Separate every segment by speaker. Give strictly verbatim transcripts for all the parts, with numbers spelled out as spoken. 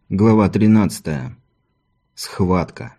Speaker 1: Глава тринадцатая. Схватка.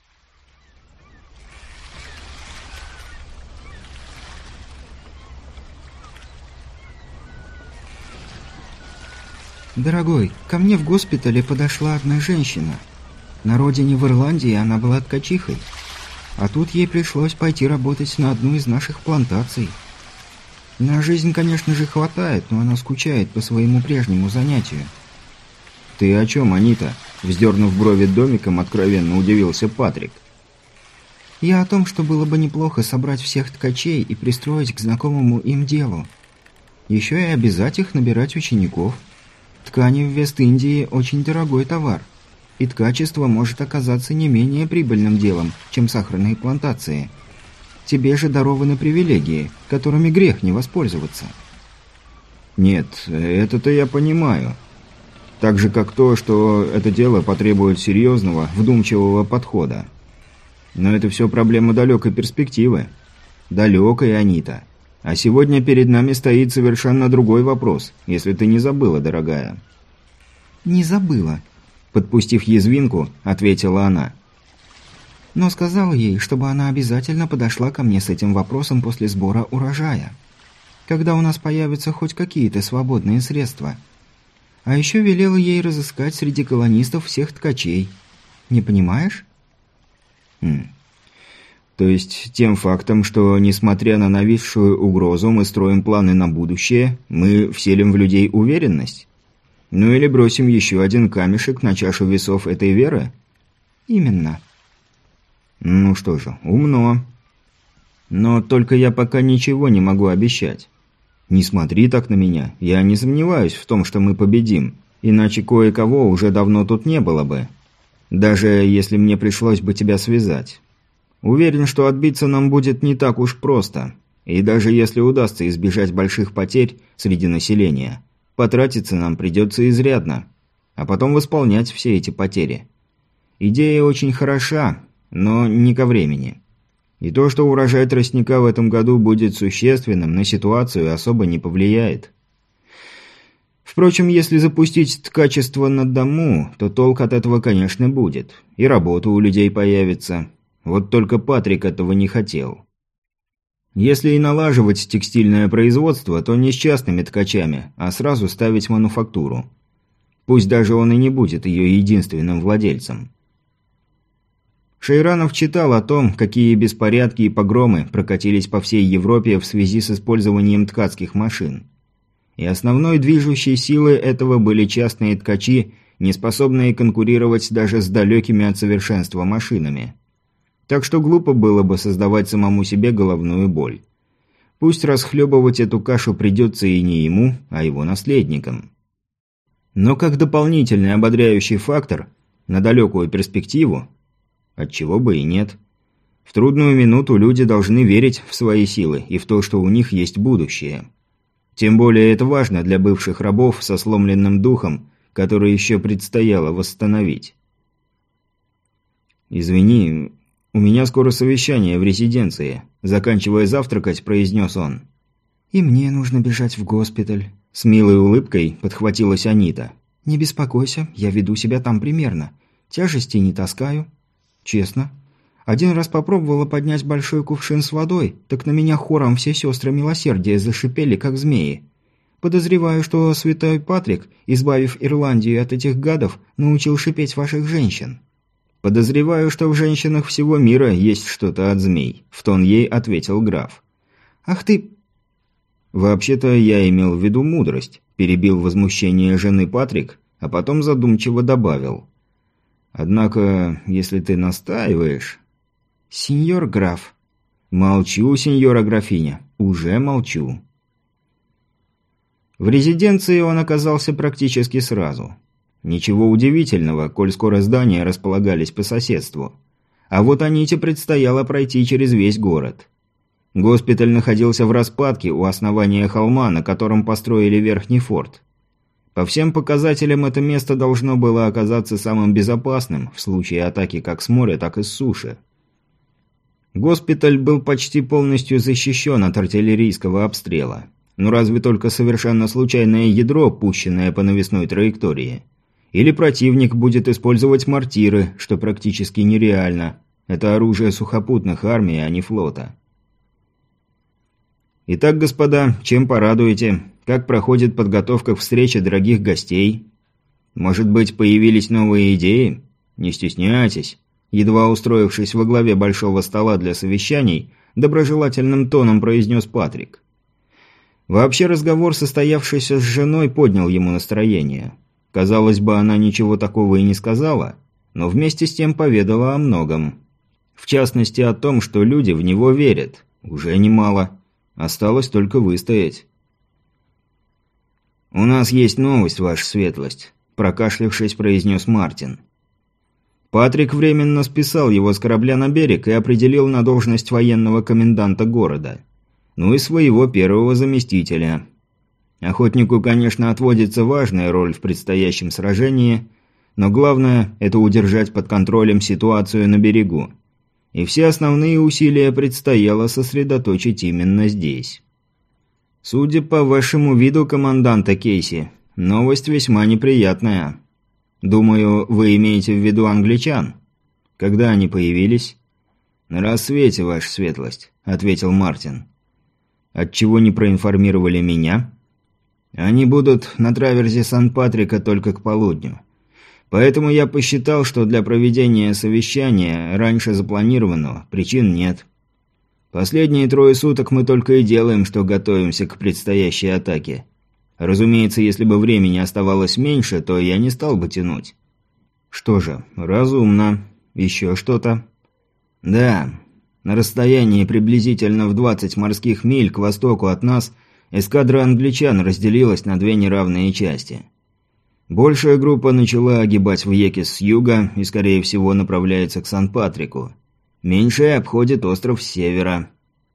Speaker 2: «Дорогой, ко мне в госпитале подошла одна женщина. На родине в Ирландии она была ткачихой. А тут ей пришлось пойти работать на одну из наших плантаций. На жизнь, конечно же, хватает, но она скучает по своему прежнему занятию».
Speaker 1: «Ты о чем, Анита?» Вздернув брови домиком, откровенно удивился Патрик.
Speaker 2: «Я о том, что было бы неплохо собрать всех ткачей и пристроить к знакомому им делу. Еще и обязать их набирать учеников. Ткани в Вест-Индии очень дорогой товар, и ткачество может оказаться не менее прибыльным делом, чем сахарные плантации. Тебе же дарованы привилегии, которыми грех не воспользоваться».
Speaker 1: «Нет, это-то я понимаю. Так же, как то, что это дело потребует серьезного, вдумчивого подхода. Но это все проблема далекой перспективы. Далекой, Анита. А сегодня перед нами стоит совершенно другой вопрос, если ты не забыла, дорогая».
Speaker 2: «Не забыла», — подпустив язвинку, ответила она. «Но сказала ей, чтобы она обязательно подошла ко мне с этим вопросом после сбора урожая. Когда у нас появятся хоть какие-то свободные средства. А еще велела ей разыскать среди колонистов всех ткачей. Не понимаешь?»
Speaker 1: Хм. То есть тем фактом, что, несмотря на нависшую угрозу, мы строим планы на будущее, мы вселим в людей уверенность? Ну или бросим еще один камешек на чашу весов этой веры?
Speaker 2: «Именно».
Speaker 1: «Ну что же, умно. Но только я пока ничего не могу обещать. Не смотри так на меня, я не сомневаюсь в том, что мы победим, иначе кое-кого уже давно тут не было бы. Даже если мне пришлось бы тебя связать. Уверен, что отбиться нам будет не так уж просто, и даже если удастся избежать больших потерь среди населения, потратиться нам придется изрядно, а потом восполнять все эти потери. Идея очень хороша, но не ко времени. И то, что урожай тростника в этом году будет существенным, на ситуацию особо не повлияет. Впрочем, если запустить ткачество на дому, то толк от этого, конечно, будет. И работа у людей появится. Вот только Патрик этого не хотел. Если и налаживать текстильное производство, то не с частными ткачами, а сразу ставить мануфактуру. Пусть даже он и не будет ее единственным владельцем. Шейранов читал о том, какие беспорядки и погромы прокатились по всей Европе в связи с использованием ткацких машин. И основной движущей силой этого были частные ткачи, не способные конкурировать даже с далекими от совершенства машинами. Так что глупо было бы создавать самому себе головную боль. Пусть расхлебывать эту кашу придется и не ему, а его наследникам. Но как дополнительный ободряющий фактор на далекую перспективу, отчего бы и нет. В трудную минуту люди должны верить в свои силы и в то, что у них есть будущее. Тем более это важно для бывших рабов со сломленным духом, который еще предстояло восстановить. «Извини, у меня скоро совещание в резиденции», – заканчивая завтракать, произнес он.
Speaker 2: «И мне нужно бежать в госпиталь», –
Speaker 1: с милой улыбкой подхватилась Анита.
Speaker 2: «Не беспокойся, я веду себя там примерно. Тяжести не таскаю. Честно. Один раз попробовала поднять большой кувшин с водой, так на меня хором все сестры милосердия зашипели, как змеи. Подозреваю, что святой Патрик, избавив Ирландию от этих гадов, научил шипеть ваших женщин».
Speaker 1: «Подозреваю, что в женщинах всего мира есть что-то от змей», – в тон ей ответил граф.
Speaker 2: «Ах ты...»
Speaker 1: «Вообще-то я имел в виду мудрость», – перебил возмущение жены Патрик, а потом задумчиво добавил. «Однако, если ты настаиваешь...»
Speaker 2: «Сеньор граф...»
Speaker 1: «Молчу, сеньора графиня, уже молчу». В резиденции он оказался практически сразу. Ничего удивительного, коль скоро здания располагались по соседству. А вот Аните предстояло пройти через весь город. Госпиталь находился в распадке у основания холма, на котором построили верхний форт. По всем показателям это место должно было оказаться самым безопасным в случае атаки как с моря, так и с суши. Госпиталь был почти полностью защищен от артиллерийского обстрела. Ну разве только совершенно случайное ядро, пущенное по навесной траектории. Или противник будет использовать мортиры, что практически нереально. Это оружие сухопутных армий, а не флота. Итак, господа, чем порадуете? Как проходит подготовка к встрече дорогих гостей? Может быть, появились новые идеи? Не стесняйтесь. Едва устроившись во главе большого стола для совещаний, доброжелательным тоном произнес Патрик. Вообще разговор, состоявшийся с женой, поднял ему настроение. Казалось бы, она ничего такого и не сказала, но вместе с тем поведала о многом. В частности, о том, что люди в него верят. Уже немало. Осталось только выстоять. «У нас есть новость, ваша светлость», – прокашлявшись, произнес Мартин. Патрик временно списал его с корабля на берег и определил на должность военного коменданта города. Ну и своего первого заместителя. Охотнику, конечно, отводится важная роль в предстоящем сражении, но главное – это удержать под контролем ситуацию на берегу. И все основные усилия предстояло сосредоточить именно здесь. Судя по вашему виду, команданта Кейси, новость весьма неприятная. Думаю, вы имеете в виду англичан. Когда они появились? На рассвете, ваша светлость, ответил Мартин. Отчего не проинформировали меня? Они будут на траверзе Сан-Патрика только к полудню. Поэтому я посчитал, что для проведения совещания раньше запланированного причин нет. Последние трое суток мы только и делаем, что готовимся к предстоящей атаке. Разумеется, если бы времени оставалось меньше, то я не стал бы тянуть. Что же, разумно. Еще что-то? Да. На расстоянии приблизительно в двадцать морских миль к востоку от нас эскадра англичан разделилась на две неравные части. Большая группа начала огибать Вьекис с юга и, скорее всего, направляется к Сан-Патрику. Меньшая обходит остров с севера.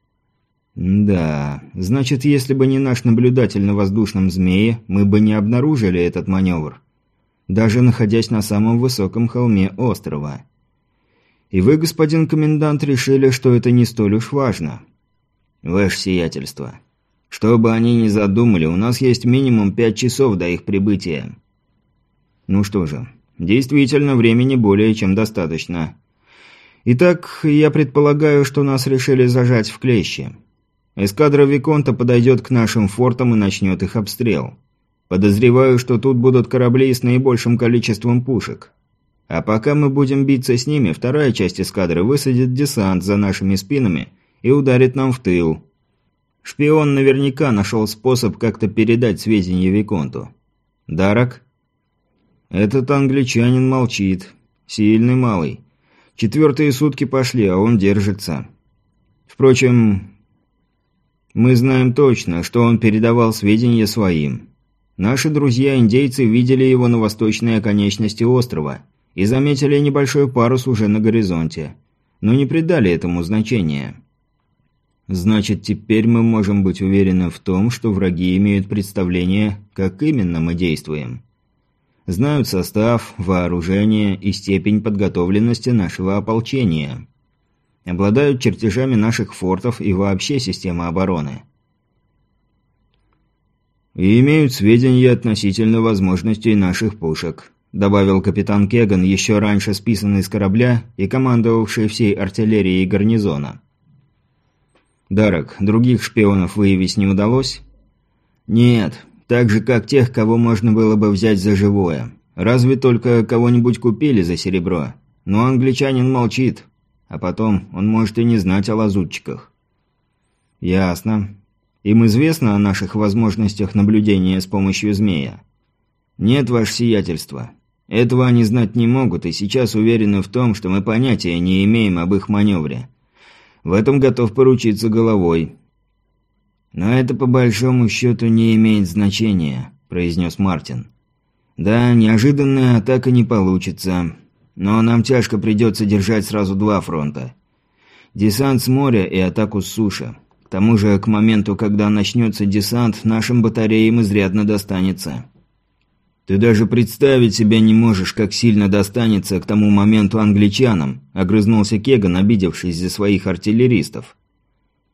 Speaker 1: Да, значит, если бы не наш наблюдатель на воздушном змее, мы бы не обнаружили этот маневр. Даже находясь на самом высоком холме острова. И вы, господин комендант, решили, что это не столь уж важно. Ваше сиятельство. Что бы они ни задумали, у нас есть минимум пять часов до их прибытия. Ну что же, действительно, времени более чем достаточно. Итак, я предполагаю, что нас решили зажать в клещи. Эскадра Виконта подойдет к нашим фортам и начнет их обстрел. Подозреваю, что тут будут корабли с наибольшим количеством пушек. А пока мы будем биться с ними, вторая часть эскадры высадит десант за нашими спинами и ударит нам в тыл. Шпион наверняка нашел способ как-то передать сведения Виконту. Дарак? Этот англичанин молчит. Сильный малый. Четвертые сутки пошли, а он держится. Впрочем, мы знаем точно, что он передавал сведения своим. Наши друзья-индейцы видели его на восточной оконечности острова и заметили небольшой парус уже на горизонте, но не придали этому значения. Значит, теперь мы можем быть уверены в том, что враги имеют представление, как именно мы действуем. Знают состав, вооружение и степень подготовленности нашего ополчения. Обладают чертежами наших фортов и вообще системы обороны. И имеют сведения относительно возможностей наших пушек, добавил капитан Кеган, еще раньше списанный с корабля и командовавший всей артиллерией гарнизона. Дарак, других шпионов выявить не удалось? Нет. Так же, как тех, кого можно было бы взять за живое. Разве только кого-нибудь купили за серебро. Но англичанин молчит. А потом он может и не знать о лазутчиках. Ясно. Им известно о наших возможностях наблюдения с помощью змея? Нет, ваше сиятельство. Этого они знать не могут, и сейчас уверены в том, что мы понятия не имеем об их маневре. В этом готов поручиться головой. «Но это по большому счету не имеет значения», – произнес Мартин. «Да, неожиданная атака не получится, но нам тяжко придется держать сразу два фронта. Десант с моря и атаку с суши. К тому же, к моменту, когда начнется десант, нашим батареям изрядно достанется. Ты даже представить себе не можешь, как сильно достанется к тому моменту англичанам», – огрызнулся Кеган, обидевшись за своих артиллеристов.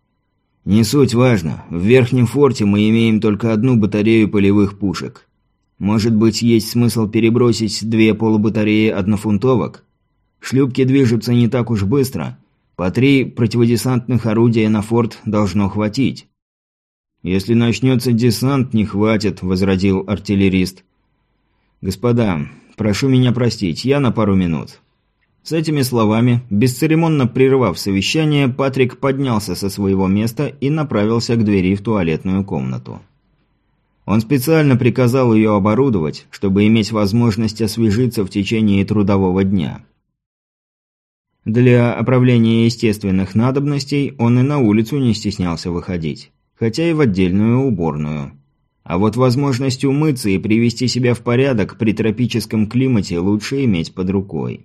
Speaker 1: «Не суть важно. В верхнем форте мы имеем только одну батарею полевых пушек. Может быть, есть смысл перебросить две полубатареи однофунтовок? Шлюпки движутся не так уж быстро. По три противодесантных орудия на форт должно хватить». «Если начнется десант, не хватит», – возразил артиллерист. «Господа, прошу меня простить, я на пару минут». С этими словами, бесцеремонно прервав совещание, Патрик поднялся со своего места и направился к двери в туалетную комнату. Он специально приказал ее оборудовать, чтобы иметь возможность освежиться в течение трудового дня. Для оправления естественных надобностей он и на улицу не стеснялся выходить, хотя и в отдельную уборную. А вот возможность умыться и привести себя в порядок при тропическом климате лучше иметь под рукой.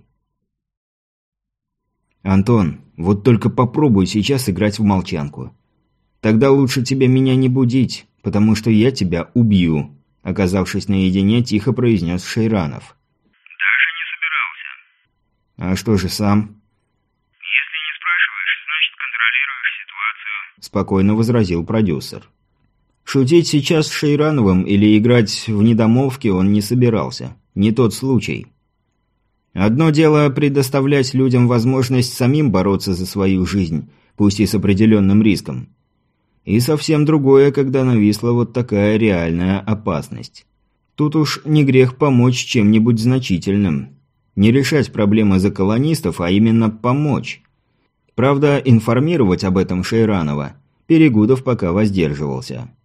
Speaker 1: «Антон, вот только попробуй сейчас играть в молчанку. Тогда лучше тебе меня не будить, потому что я тебя убью», – оказавшись наедине, тихо произнес Шейранов.
Speaker 3: «Даже не собирался».
Speaker 1: «А что же сам?»
Speaker 3: «Если не спрашиваешь, значит контролируешь ситуацию», –
Speaker 1: спокойно возразил продюсер. Шутить сейчас с Шейрановым или играть в недомолвки он не собирался. Не тот случай. Одно дело предоставлять людям возможность самим бороться за свою жизнь, пусть и с определенным риском. И совсем другое, когда нависла вот такая реальная опасность. Тут уж не грех помочь чем-нибудь значительным. Не решать проблемы за колонистов, а именно помочь. Правда, информировать об этом Шейранова Перегудов пока воздерживался.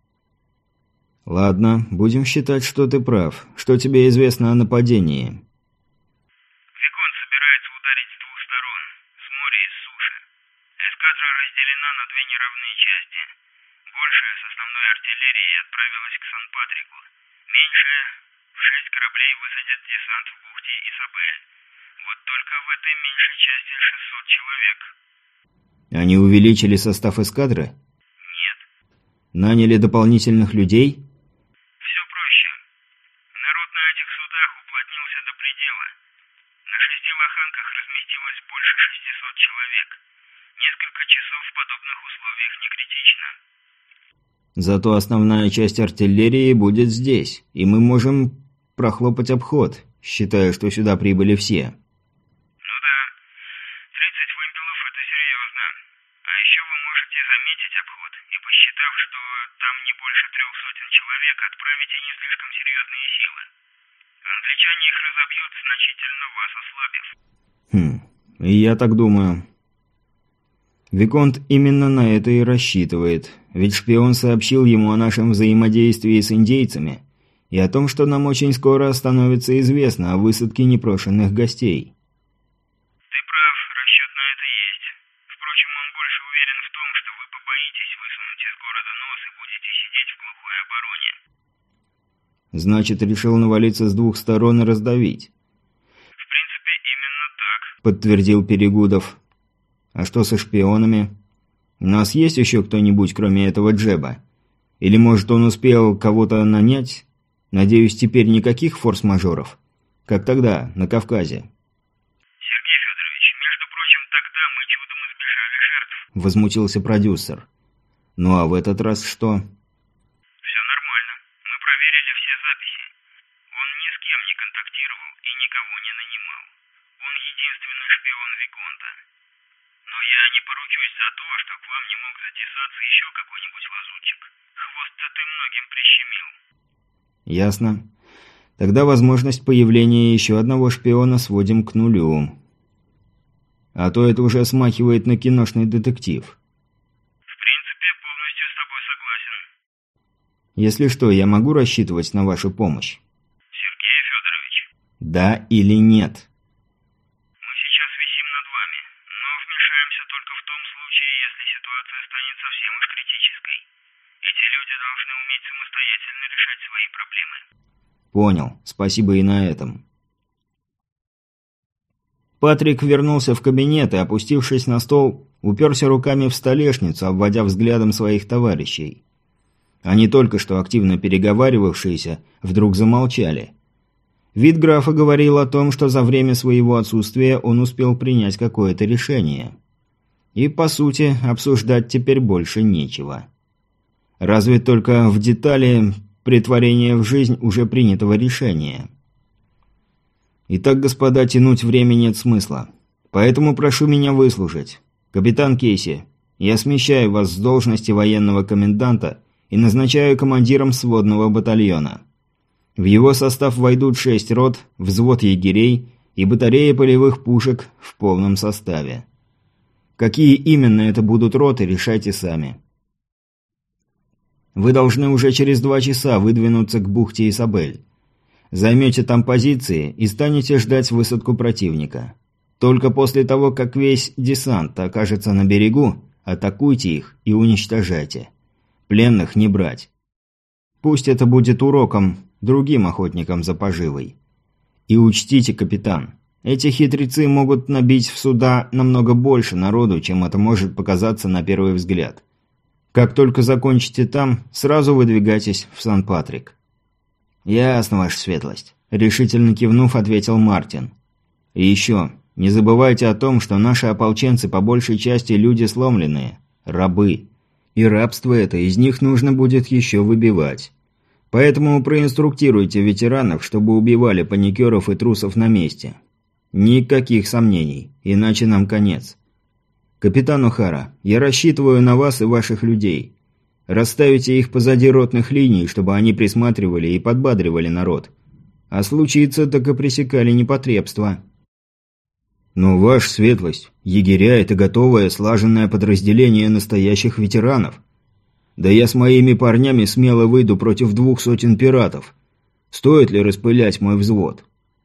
Speaker 1: «Ладно, будем считать, что ты прав. Что тебе известно о нападении?»
Speaker 3: Виконт собирается ударить с двух сторон, с моря и с суши. Эскадра разделена на две неравные части. Большая с основной артиллерией отправилась к Сан-Патрику. Меньшая в шесть кораблей высадят десант в бухте Исабель. Вот только в этой меньшей части шестьсот человек.
Speaker 1: Они увеличили состав эскадры?
Speaker 3: Нет.
Speaker 1: Наняли дополнительных людей?
Speaker 3: Все проще. Народ на этих судах уплотнился до предела. На шести лоханках разместилось больше шестисот человек. Несколько часов в подобных условиях не критично.
Speaker 1: Зато основная часть артиллерии будет здесь, и мы можем прохлопать обход, считая, что сюда прибыли все.
Speaker 3: Ну да, тридцать вымпелов – это серьезно. А еще вы можете заметить обход и, посчитав, что там не больше трех сотен человек, отправите не слишком серьезные силы. Англичане их разобьют, значительно вас ослабив.
Speaker 1: Хм, и я так думаю. Виконт именно на это и рассчитывает, ведь шпион сообщил ему о нашем взаимодействии с индейцами и о том, что нам очень скоро становится известно о высадке непрошенных гостей.
Speaker 3: Ты прав, расчет на это есть. Впрочем, он больше уверен в том, что вы побоитесь высунуть из города нос и будете сидеть в глухой обороне.
Speaker 1: Значит, решил навалиться с двух сторон и раздавить.
Speaker 3: В принципе, именно так,
Speaker 1: Подтвердил Перегудов. А что со шпионами? У нас есть еще кто-нибудь, кроме этого Джеба? Или, может, он успел кого-то нанять? Надеюсь, теперь никаких форс-мажоров? Как тогда, на Кавказе?
Speaker 3: Сергей Федорович, между прочим, тогда мы чудом избежали жертв.
Speaker 1: Возмутился продюсер. Ну а в этот раз что?
Speaker 3: Все нормально. Мы проверили все записи. Он ни с кем не контактировал и никого не нанимал. Он единственный шпион Виконта. Но я не поручусь за то, что к вам не мог затесаться еще какой-нибудь лазутчик. Хвост-то ты многим прищемил.
Speaker 1: Ясно. Тогда возможность появления еще одного шпиона сводим к нулю. А то это уже смахивает на киношный детектив.
Speaker 3: В принципе, полностью с тобой согласен.
Speaker 1: Если что, я могу рассчитывать на вашу помощь?
Speaker 3: Сергей Федорович,
Speaker 1: Да или нет?
Speaker 3: мы сейчас висим над вами, но вмешаемся только в том случае, если ситуация станет совсем уж критической. Эти люди должны уметь самостоятельно решать свои проблемы.
Speaker 1: Понял. Спасибо и на этом. Патрик вернулся в кабинет и, опустившись на стол, уперся руками в столешницу, обводя взглядом своих товарищей. Они, только что активно переговаривавшиеся, вдруг замолчали. Вид графа говорил о том, что за время своего отсутствия он успел принять какое-то решение. И, по сути, обсуждать теперь больше нечего. Разве только в детали претворение в жизнь уже принятого решения. Итак, господа, тянуть время нет смысла. Поэтому прошу меня выслушать. Капитан Кейси, я смещаю вас с должности военного коменданта и назначаю командиром сводного батальона. В его состав войдут шесть рот, взвод егерей и батарея полевых пушек в полном составе. Какие именно это будут роты, решайте сами. Вы должны уже через два часа выдвинуться к бухте Исабель. Займете там позиции и станете ждать высадку противника. Только после того, как весь десант окажется на берегу, атакуйте их и уничтожайте. Пленных не брать. Пусть это будет уроком другим охотникам за поживой. И учтите, капитан, эти хитрецы могут набить в суда намного больше народу, чем это может показаться на первый взгляд. Как только закончите там, сразу выдвигайтесь в Сан-Патрик. «Ясно, ваша светлость», – решительно кивнув, ответил Мартин. «И еще, не забывайте о том, что наши ополченцы по большей части люди сломленные, рабы. И рабство это из них нужно будет еще выбивать. Поэтому проинструктируйте ветеранов, чтобы убивали паникеров и трусов на месте. Никаких сомнений, иначе нам конец. Капитан О'Хара, я рассчитываю на вас и ваших людей. Расставите их позади ротных линий, чтобы они присматривали и подбадривали народ. А случится, так и пресекали непотребство». «Но, ваша светлость, егеря – это готовое, слаженное подразделение настоящих ветеранов. Да я с моими парнями смело выйду против двух сотен пиратов. Стоит ли распылять мой взвод?»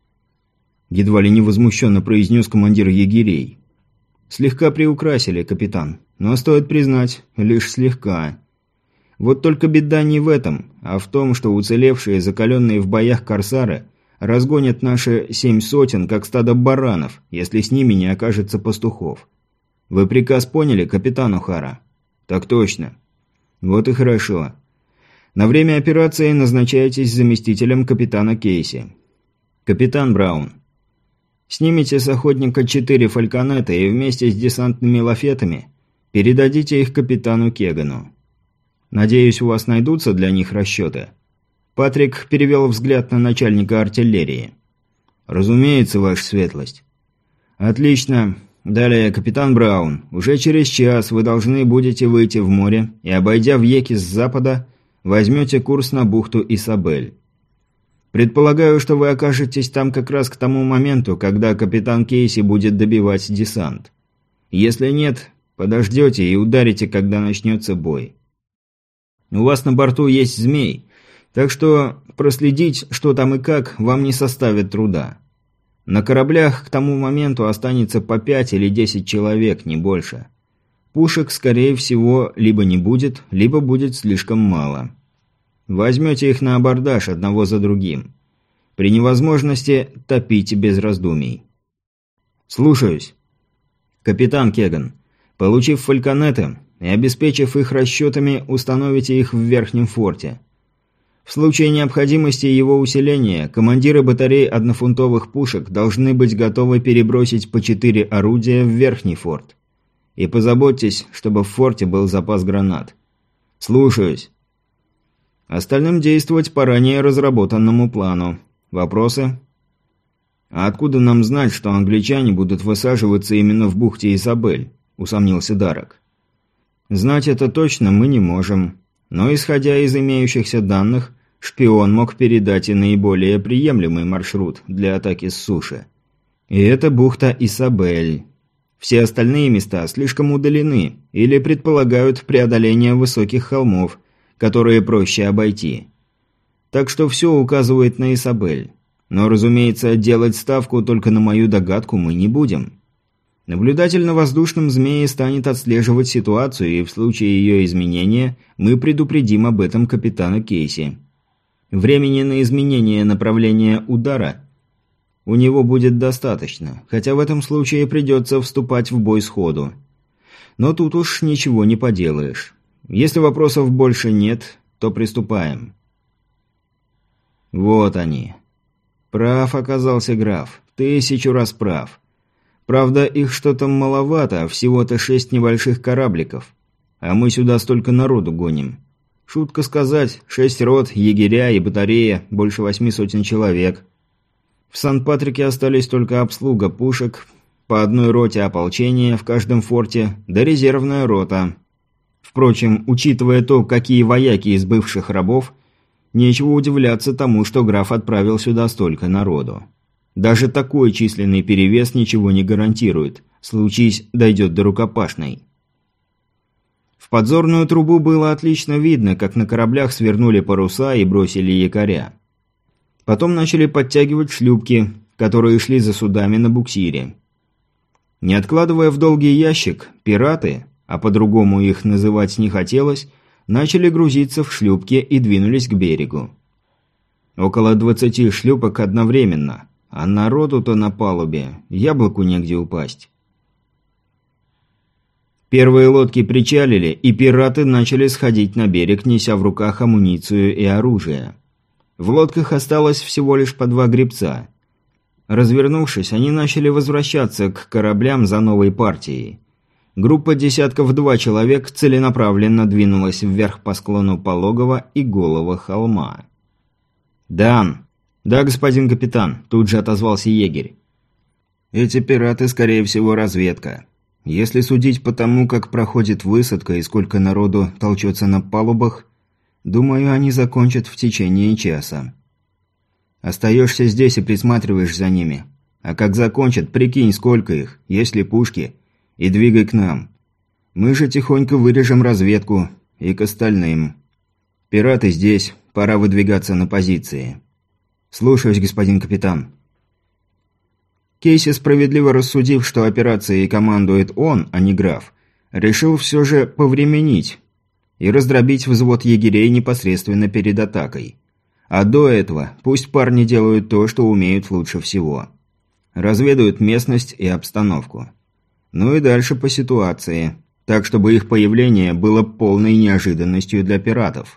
Speaker 1: Едва ли не возмущенно произнес командир егерей. «Слегка приукрасили, капитан, но стоит признать, лишь слегка. Вот только беда не в этом, а в том, что уцелевшие, закаленные в боях корсары разгонят наши семь сотен, как стадо баранов, если с ними не окажется пастухов. Вы приказ поняли, капитан О'Хара?» «Так точно». «Вот и хорошо. На время операции назначаетесь заместителем капитана Кейси. Капитан Браун, снимите с охотника четыре фальконета и вместе с десантными лафетами передадите их капитану Кегану. Надеюсь, у вас найдутся для них расчеты». Патрик перевел взгляд на начальника артиллерии. «Разумеется, ваша светлость». «Отлично. Далее, капитан Браун, уже через час вы должны будете выйти в море и, обойдя Вьеки с запада, возьмете курс на бухту Исабель. Предполагаю, что вы окажетесь там как раз к тому моменту, когда капитан Кейси будет добивать десант. Если нет, подождете и ударите, когда начнется бой. У вас на борту есть змей, так что проследить, что там и как, вам не составит труда. На кораблях к тому моменту останется по пять или десять человек, не больше. Пушек, скорее всего, либо не будет, либо будет слишком мало. Возьмете их на абордаж одного за другим. При невозможности топите без раздумий». «Слушаюсь». «Капитан Кеган, получив фальконеты и обеспечив их расчетами, установите их в верхнем форте. В случае необходимости его усиления, командиры батарей однофунтовых пушек должны быть готовы перебросить по четыре орудия в верхний форт. И позаботьтесь, чтобы в форте был запас гранат». «Слушаюсь». Остальным действовать по ранее разработанному плану. Вопросы? «А откуда нам знать, что англичане будут высаживаться именно в бухте Исабель?» – усомнился Дарак. «Знать это точно мы не можем. Но, исходя из имеющихся данных, шпион мог передать и наиболее приемлемый маршрут для атаки с суши. И это бухта Исабель. Все остальные места слишком удалены или предполагают преодоление высоких холмов, которые проще обойти. Так что все указывает на Исабель. Но, разумеется, делать ставку только на мою догадку мы не будем. Наблюдатель на воздушном змее станет отслеживать ситуацию, и в случае ее изменения мы предупредим об этом капитана Кейси. Времени на изменение направления удара у него будет достаточно, хотя в этом случае придется вступать в бой сходу. Но тут уж ничего не поделаешь. Если вопросов больше нет, то приступаем». Вот они. Прав оказался граф. Тысячу раз прав. Правда, их что-то маловато, всего-то шесть небольших корабликов. А мы сюда столько народу гоним. Шутка сказать, шесть рот, егеря и батарея, больше восьми сотен человек. В Сан-Патрике остались только обслуга пушек, по одной роте ополчения в каждом форте, да резервная рота. Впрочем, учитывая то, какие вояки из бывших рабов, нечего удивляться тому, что граф отправил сюда столько народу. Даже такой численный перевес ничего не гарантирует, случись дойдет до рукопашной. В подзорную трубу было отлично видно, как на кораблях свернули паруса и бросили якоря. Потом начали подтягивать шлюпки, которые шли за судами на буксире. Не откладывая в долгий ящик, пираты, а по-другому их называть не хотелось, начали грузиться в шлюпки и двинулись к берегу. Около двадцати шлюпок одновременно, а народу-то на палубе, яблоку негде упасть. Первые лодки причалили, и пираты начали сходить на берег, неся в руках амуницию и оружие. В лодках осталось всего лишь по два гребца. Развернувшись, они начали возвращаться к кораблям за новой партией. Группа десятков два человек целенаправленно двинулась вверх по склону пологого и голого холма. «Дан!» «Да, господин капитан», – тут же отозвался егерь. «Эти пираты, скорее всего, разведка. Если судить по тому, как проходит высадка и сколько народу толчется на палубах, думаю, они закончат в течение часа. Остаешься здесь и присматриваешь за ними. А как закончат, прикинь, сколько их, есть ли пушки, и двигай к нам. Мы же тихонько вырежем разведку и к остальным. Пираты здесь, пора выдвигаться на позиции». «Слушаюсь, господин капитан». Кейси, справедливо рассудив, что операцией командует он, а не граф, решил все же повременить и раздробить взвод егерей непосредственно перед атакой. А до этого пусть парни делают то, что умеют лучше всего. Разведают местность и обстановку. Ну и дальше по ситуации, так чтобы их появление было полной неожиданностью для пиратов.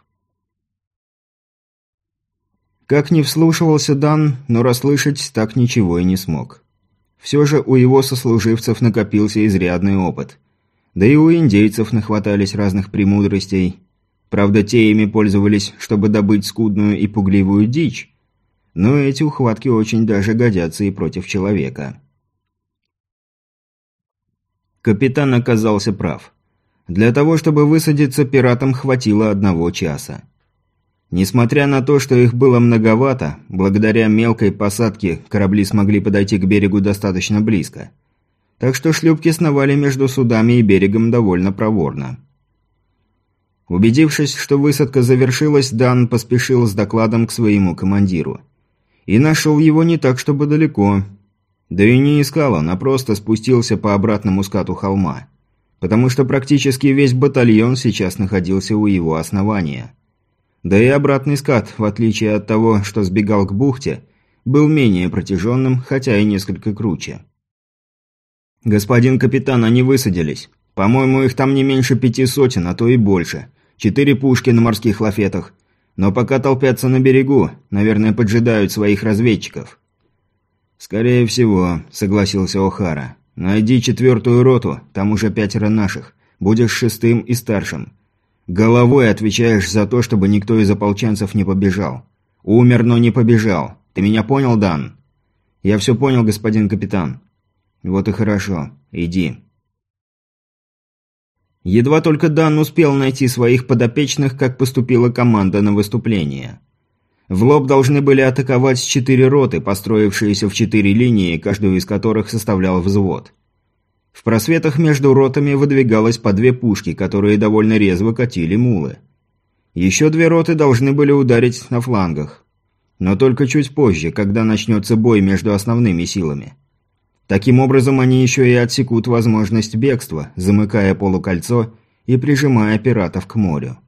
Speaker 1: Как ни вслушивался Дан, но расслышать так ничего и не смог. Все же у его сослуживцев накопился изрядный опыт. Да и у индейцев нахватались разных премудростей. Правда, те ими пользовались, чтобы добыть скудную и пугливую дичь. Но эти ухватки очень даже годятся и против человека. Капитан оказался прав. Для того, чтобы высадиться, пиратам хватило одного часа. Несмотря на то, что их было многовато, благодаря мелкой посадке корабли смогли подойти к берегу достаточно близко. Так что шлюпки сновали между судами и берегом довольно проворно. Убедившись, что высадка завершилась, Дан поспешил с докладом к своему командиру. И нашел его не так, чтобы далеко. Да и не искал он, а просто спустился по обратному скату холма. Потому что практически весь батальон сейчас находился у его основания. Да и обратный скат, в отличие от того, что сбегал к бухте, был менее протяженным, хотя и несколько круче. «Господин капитан, они высадились. По-моему, их там не меньше пяти сотен, а то и больше. Четыре пушки на морских лафетах. Но пока толпятся на берегу, наверное, поджидают своих разведчиков». «Скорее всего», — согласился О'Хара. «Найди четвертую роту, там уже пятеро наших. Будешь шестым и старшим. Головой отвечаешь за то, чтобы никто из ополченцев не побежал. Умер, но не побежал. Ты меня понял, Дан?» «Я все понял, господин капитан». «Вот и хорошо. Иди». Едва только Дан успел найти своих подопечных, как поступила команда на выступление. В лоб должны были атаковать четыре роты, построившиеся в четыре линии, каждую из которых составлял взвод. В просветах между ротами выдвигалось по две пушки, которые довольно резво катили мулы. Еще две роты должны были ударить на флангах. Но только чуть позже, когда начнется бой между основными силами. Таким образом, они еще и отсекут возможность бегства, замыкая полукольцо и прижимая пиратов к морю.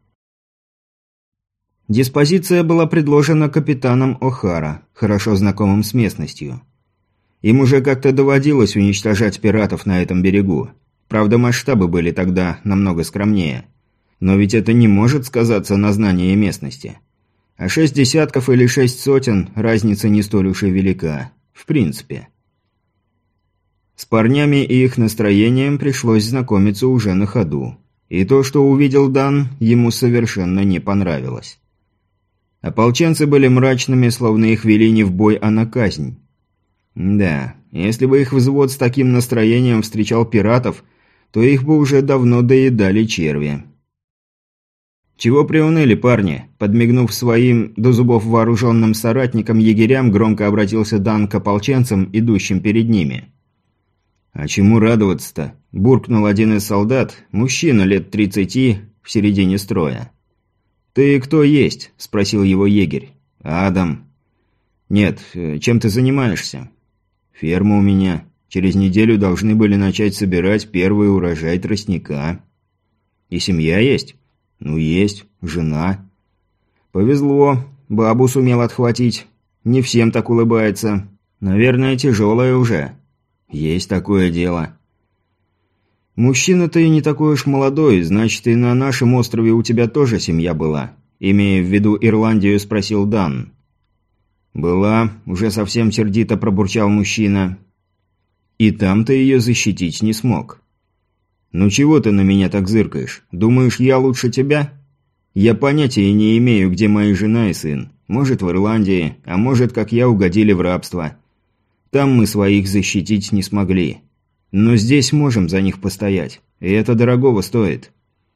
Speaker 1: Диспозиция была предложена капитаном О'Хара, хорошо знакомым с местностью. Им уже как-то доводилось уничтожать пиратов на этом берегу. Правда, масштабы были тогда намного скромнее. Но ведь это не может сказаться на знании местности. А шесть десятков или шесть сотен – разница не столь уж и велика. В принципе. С парнями и их настроением пришлось знакомиться уже на ходу. И то, что увидел Дан, ему совершенно не понравилось. Ополченцы были мрачными, словно их вели не в бой, а на казнь. Да, если бы их взвод с таким настроением встречал пиратов, то их бы уже давно доедали черви. «Чего приуныли, парни?» Подмигнув своим до зубов вооруженным соратникам-егерям, громко обратился Дан к ополченцам, идущим перед ними. «А чему радоваться-то?» – буркнул один из солдат, мужчина лет тридцати, в середине строя. «Ты кто есть?» – спросил его егерь. «Адам». «Нет, чем ты занимаешься?» «Ферма у меня. Через неделю должны были начать собирать первый урожай тростника». «И семья есть?» «Ну, есть. Жена». «Повезло. Бабу сумел отхватить. Не всем так улыбается. Наверное, тяжелая уже». «Есть такое дело». «Мужчина-то и не такой уж молодой, значит, и на нашем острове у тебя тоже семья была?» Имея в виду Ирландию, спросил Дан. «Была. Уже совсем сердито пробурчал мужчина. И там ты ее защитить не смог». «Ну чего ты на меня так зыркаешь? Думаешь, я лучше тебя?» «Я понятия не имею, где моя жена и сын. Может, в Ирландии, а может, как я, угодили в рабство. Там мы своих защитить не смогли. Но здесь можем за них постоять, и это дорогого стоит».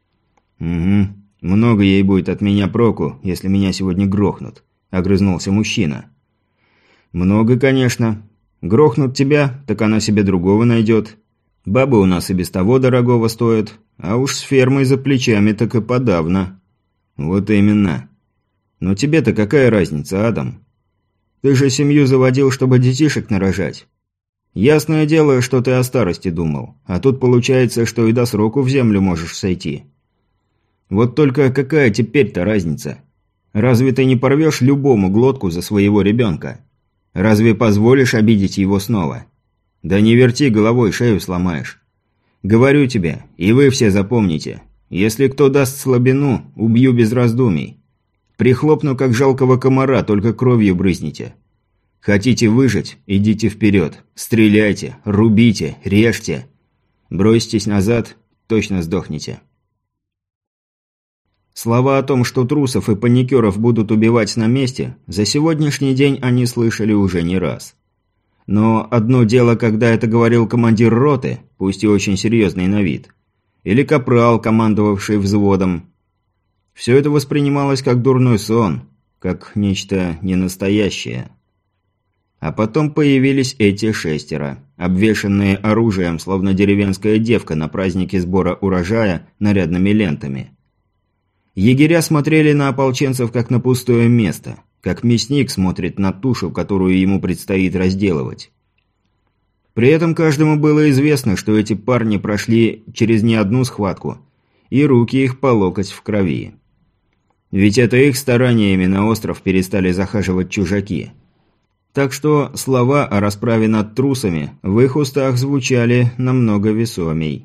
Speaker 1: «Угу. Много ей будет от меня проку, если меня сегодня грохнут», – огрызнулся мужчина. «Много, конечно. Грохнут тебя, так она себе другого найдет. Бабы у нас и без того дорогого стоят, а уж с фермой за плечами так и подавно». «Вот именно. Но тебе-то какая разница, Адам? Ты же семью заводил, чтобы детишек нарожать. Ясное дело, что ты о старости думал, а тут получается, что и до сроку в землю можешь сойти. Вот только какая теперь-то разница? Разве ты не порвешь любому глотку за своего ребенка? Разве позволишь обидеть его снова? Да не верти головой, шею сломаешь. Говорю тебе, и вы все запомните, если кто даст слабину, убью без раздумий. Прихлопну, как жалкого комара, только кровью брызните. Хотите выжить? Идите вперед. Стреляйте, рубите, режьте. Бросьтесь назад, точно сдохнете». Слова о том, что трусов и паникеров будут убивать на месте, за сегодняшний день они слышали уже не раз. Но одно дело, когда это говорил командир роты, пусть и очень серьезный на вид, или капрал, командовавший взводом. Все это воспринималось как дурной сон, как нечто ненастоящее. А потом появились эти шестеро, обвешанные оружием, словно деревенская девка на празднике сбора урожая нарядными лентами. Егеря смотрели на ополченцев как на пустое место, как мясник смотрит на тушу, которую ему предстоит разделывать. При этом каждому было известно, что эти парни прошли через не одну схватку, и руки их по локоть в крови. Ведь это их стараниями на остров перестали захаживать чужаки. Так что слова о расправе над трусами в их устах звучали намного весомей.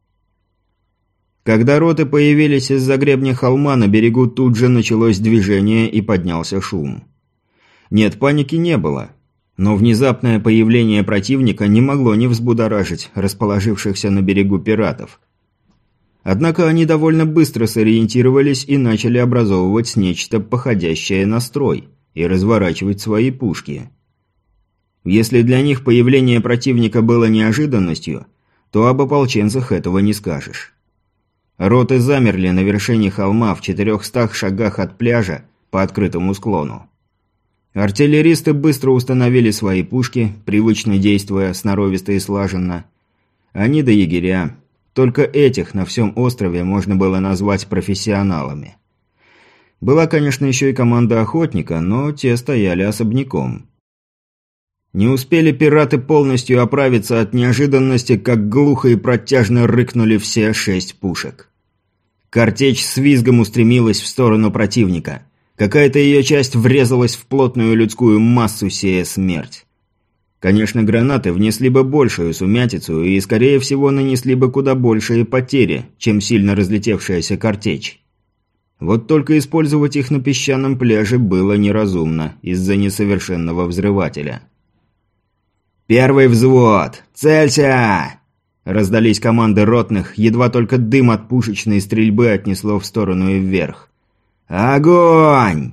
Speaker 1: Когда роты появились из-за гребня холма, на берегу тут же началось движение и поднялся шум. Нет, паники не было. Но внезапное появление противника не могло не взбудоражить расположившихся на берегу пиратов. Однако они довольно быстро сориентировались и начали образовывать нечто походящее на строй и разворачивать свои пушки. Если для них появление противника было неожиданностью, то об ополченцах этого не скажешь. Роты замерли на вершине холма в четырехстах шагах от пляжа по открытому склону. Артиллеристы быстро установили свои пушки, привычно действуя сноровисто и слаженно. Они да егеря. Только этих на всем острове можно было назвать профессионалами. Была, конечно, еще и команда охотника, но те стояли особняком. Не успели пираты полностью оправиться от неожиданности, как глухо и протяжно рыкнули все шесть пушек. Картечь с визгом устремилась в сторону противника. Какая-то ее часть врезалась в плотную людскую массу, сея смерть. Конечно, гранаты внесли бы большую сумятицу и, скорее всего, нанесли бы куда большие потери, чем сильно разлетевшаяся картечь. Вот только использовать их на песчаном пляже было неразумно из-за несовершенного взрывателя. «Первый взвод! Целься!» Раздались команды ротных, едва только дым от пушечной стрельбы отнесло в сторону и вверх. «Огонь!»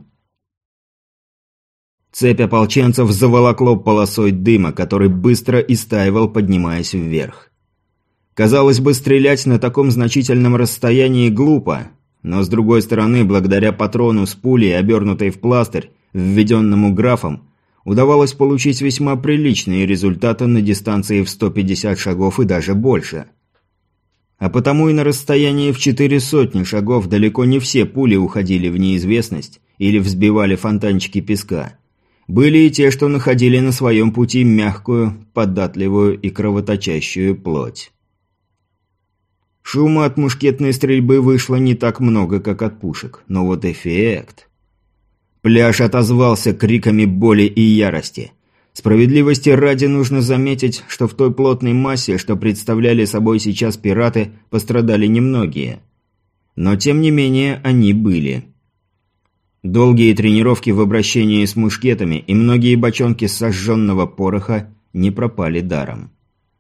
Speaker 1: Цепь ополченцев заволокло полосой дыма, который быстро истаивал, поднимаясь вверх. Казалось бы, стрелять на таком значительном расстоянии глупо, но с другой стороны, благодаря патрону с пулей, обернутой в пластырь, введенному графом, удавалось получить весьма приличные результаты на дистанции в сто пятьдесят шагов и даже больше. А потому и на расстоянии в четыре сотни шагов далеко не все пули уходили в неизвестность или взбивали фонтанчики песка. Были и те, что находили на своем пути мягкую, податливую и кровоточащую плоть. Шума от мушкетной стрельбы вышло не так много, как от пушек, но вот эффект... Пляж отозвался криками боли и ярости. Справедливости ради нужно заметить, что в той плотной массе, что представляли собой сейчас пираты, пострадали немногие. Но тем не менее они были. Долгие тренировки в обращении с мушкетами и многие бочонки сожженного пороха не пропали даром.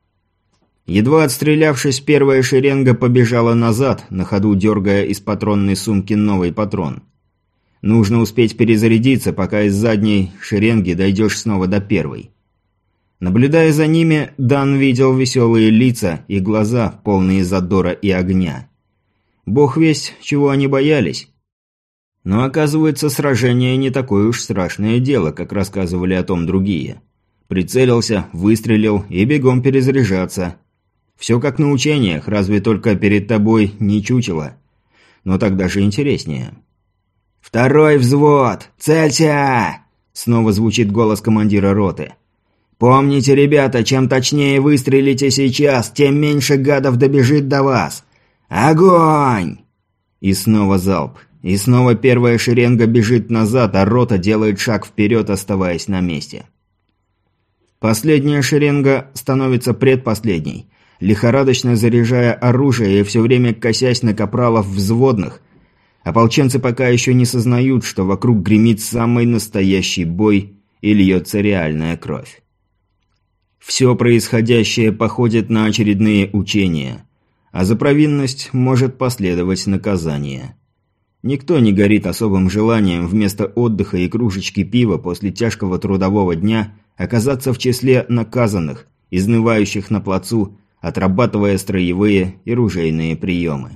Speaker 1: Едва отстрелявшись, первая шеренга побежала назад, на ходу дергая из патронной сумки новый патрон. Нужно успеть перезарядиться, пока из задней шеренги дойдешь снова до первой. Наблюдая за ними, Дан видел веселые лица и глаза, полные задора и огня. Бог весть, чего они боялись. Но оказывается, сражение не такое уж страшное дело, как рассказывали о том другие. Прицелился, выстрелил и бегом перезаряжаться. Все как на учениях, разве только перед тобой не чучело. Но так даже интереснее. «Второй взвод! Целься!» – снова звучит голос командира роты. «Помните, ребята, чем точнее выстрелите сейчас, тем меньше гадов добежит до вас! Огонь!» И снова залп. И снова первая шеренга бежит назад, а рота делает шаг вперед, оставаясь на месте. Последняя шеренга становится предпоследней, лихорадочно заряжая оружие и все время косясь на капралов взводных. Ополченцы пока еще не сознают, что вокруг гремит самый настоящий бой и льется реальная кровь. Все происходящее походит на очередные учения, а за провинность может последовать наказание. Никто не горит особым желанием вместо отдыха и кружечки пива после тяжкого трудового дня оказаться в числе наказанных, изнывающих на плацу, отрабатывая строевые и ружейные приемы.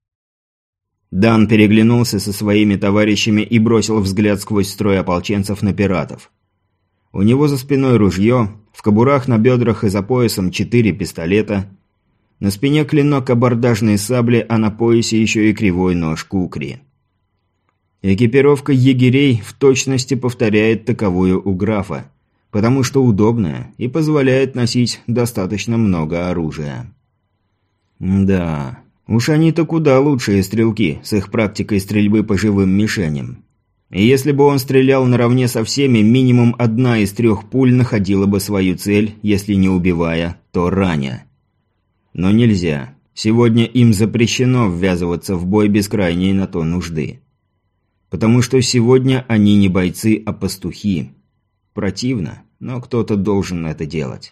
Speaker 1: Дан переглянулся со своими товарищами и бросил взгляд сквозь строй ополченцев на пиратов. У него за спиной ружье, в кобурах на бедрах и за поясом четыре пистолета, на спине клинок абордажной сабли, а на поясе еще и кривой нож кукри. Экипировка егерей в точности повторяет таковую у графа, потому что удобная и позволяет носить достаточно много оружия. Да... Уж они-то куда лучшие стрелки с их практикой стрельбы по живым мишеням. И если бы он стрелял наравне со всеми, минимум одна из трех пуль находила бы свою цель, если не убивая, то раня. Но нельзя. Сегодня им запрещено ввязываться в бой без крайней на то нужды. Потому что сегодня они не бойцы, а пастухи. Противно, но кто-то должен это делать.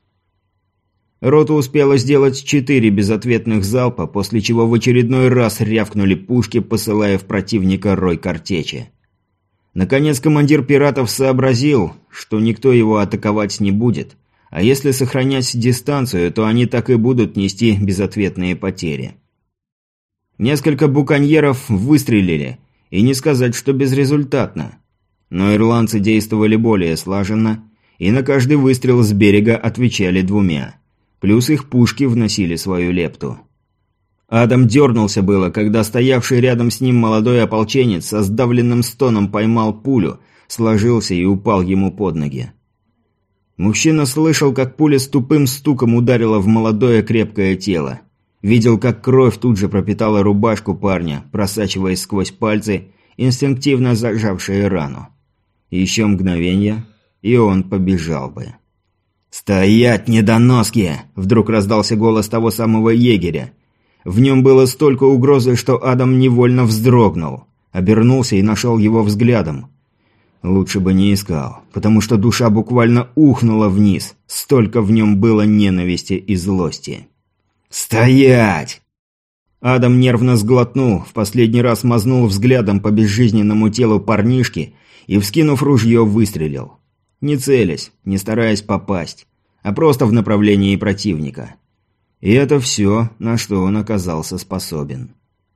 Speaker 1: Рота успела сделать четыре безответных залпа, после чего в очередной раз рявкнули пушки, посылая в противника рой картечи. Наконец командир пиратов сообразил, что никто его атаковать не будет, а если сохранять дистанцию, то они так и будут нести безответные потери. Несколько буконьеров выстрелили, и не сказать, что безрезультатно. Но ирландцы действовали более слаженно, и на каждый выстрел с берега отвечали двумя. Плюс их пушки вносили свою лепту. Адам дернулся было, когда стоявший рядом с ним молодой ополченец со сдавленным стоном поймал пулю, сложился и упал ему под ноги. Мужчина слышал, как пуля с тупым стуком ударила в молодое крепкое тело. Видел, как кровь тут же пропитала рубашку парня, просачиваясь сквозь пальцы, инстинктивно зажавшие рану. Еще мгновение, и он побежал бы. «Стоять, недоноски!» – вдруг раздался голос того самого егеря. В нем было столько угрозы, что Адам невольно вздрогнул. Обернулся и нашел его взглядом. Лучше бы не искал, потому что душа буквально ухнула вниз. Столько в нем было ненависти и злости. «Стоять!» Адам нервно сглотнул, в последний раз мазнул взглядом по безжизненному телу парнишки и, вскинув ружье, выстрелил. Не целясь, не стараясь попасть, а просто в направлении противника. И это все, на что он оказался способен.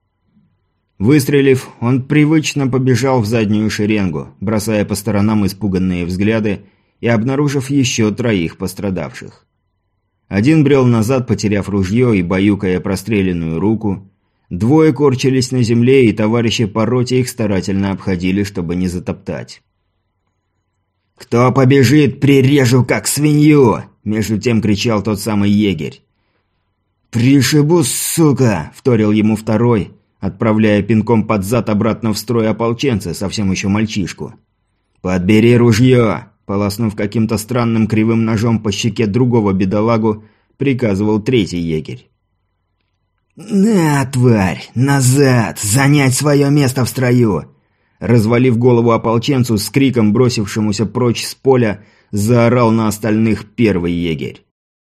Speaker 1: Выстрелив, он привычно побежал в заднюю шеренгу, бросая по сторонам испуганные взгляды и обнаружив еще троих пострадавших. Один брел назад, потеряв ружье и баюкая простреленную руку. Двое корчились на земле, и товарищи по роте их старательно обходили, чтобы не затоптать. «Кто побежит, прирежу как свинью!» – между тем кричал тот самый егерь. «Пришибу, сука!» – вторил ему второй, отправляя пинком под зад обратно в строй ополченца, совсем еще мальчишку. «Подбери ружье!» Полоснув каким-то странным кривым ножом по щеке другого бедолагу, приказывал третий егерь. «На, тварь! Назад! Занять свое место в строю!» Развалив голову ополченцу с криком, бросившемуся прочь с поля, заорал на остальных первый егерь.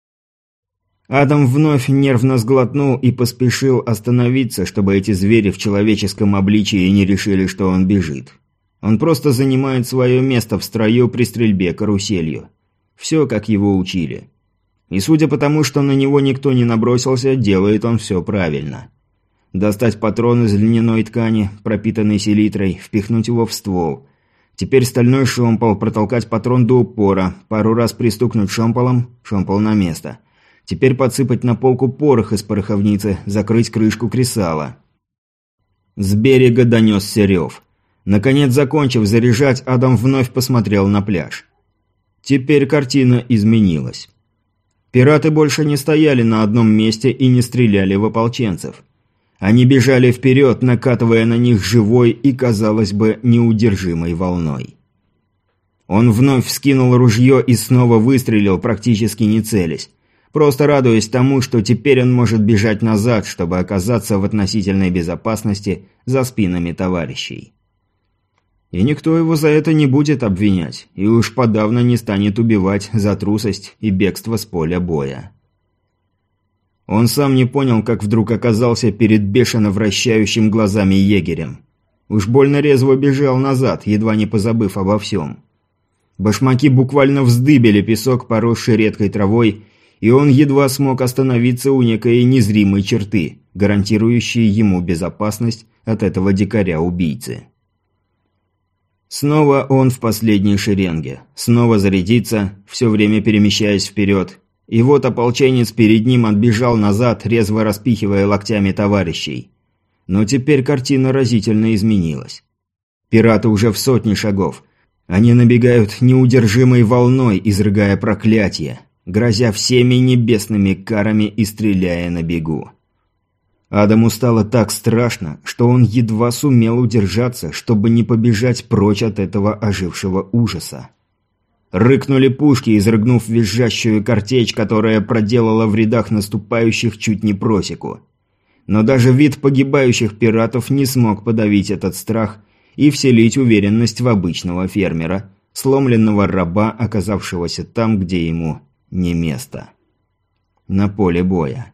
Speaker 1: Адам вновь нервно сглотнул и поспешил остановиться, чтобы эти звери в человеческом обличии не решили, что он бежит. Он просто занимает свое место в строю при стрельбе каруселью. Все, как его учили. И судя по тому, что на него никто не набросился, делает он все правильно. Достать патрон из льняной ткани, пропитанной селитрой, впихнуть его в ствол. Теперь стальной шомпол, протолкать патрон до упора, пару раз пристукнуть шомполом, шомпол на место. Теперь подсыпать на полку порох из пороховницы, закрыть крышку кресала. С берега донесся рев. Наконец, закончив заряжать, Адам вновь посмотрел на пляж. Теперь картина изменилась. Пираты больше не стояли на одном месте и не стреляли в ополченцев. Они бежали вперед, накатывая на них живой и, казалось бы, неудержимой волной. Он вновь вскинул ружье и снова выстрелил, практически не целясь, просто радуясь тому, что теперь он может бежать назад, чтобы оказаться в относительной безопасности за спинами товарищей. И никто его за это не будет обвинять, и уж подавно не станет убивать за трусость и бегство с поля боя. Он сам не понял, как вдруг оказался перед бешено вращающим глазами егерем. Уж больно резво бежал назад, едва не позабыв обо всем. Башмаки буквально вздыбили песок, поросший редкой травой, и он едва смог остановиться у некой незримой черты, гарантирующей ему безопасность от этого дикаря-убийцы. Снова он в последней шеренге. Снова зарядиться, все время перемещаясь вперед. И вот ополченец перед ним отбежал назад, резво распихивая локтями товарищей. Но теперь картина разительно изменилась. Пираты уже в сотни шагов. Они набегают неудержимой волной, изрыгая проклятия, грозя всеми небесными карами и стреляя на бегу. Адаму стало так страшно, что он едва сумел удержаться, чтобы не побежать прочь от этого ожившего ужаса. Рыкнули пушки, изрыгнув визжащую картечь, которая проделала в рядах наступающих чуть не просеку. Но даже вид погибающих пиратов не смог подавить этот страх и вселить уверенность в обычного фермера, сломленного раба, оказавшегося там, где ему не место. На поле боя.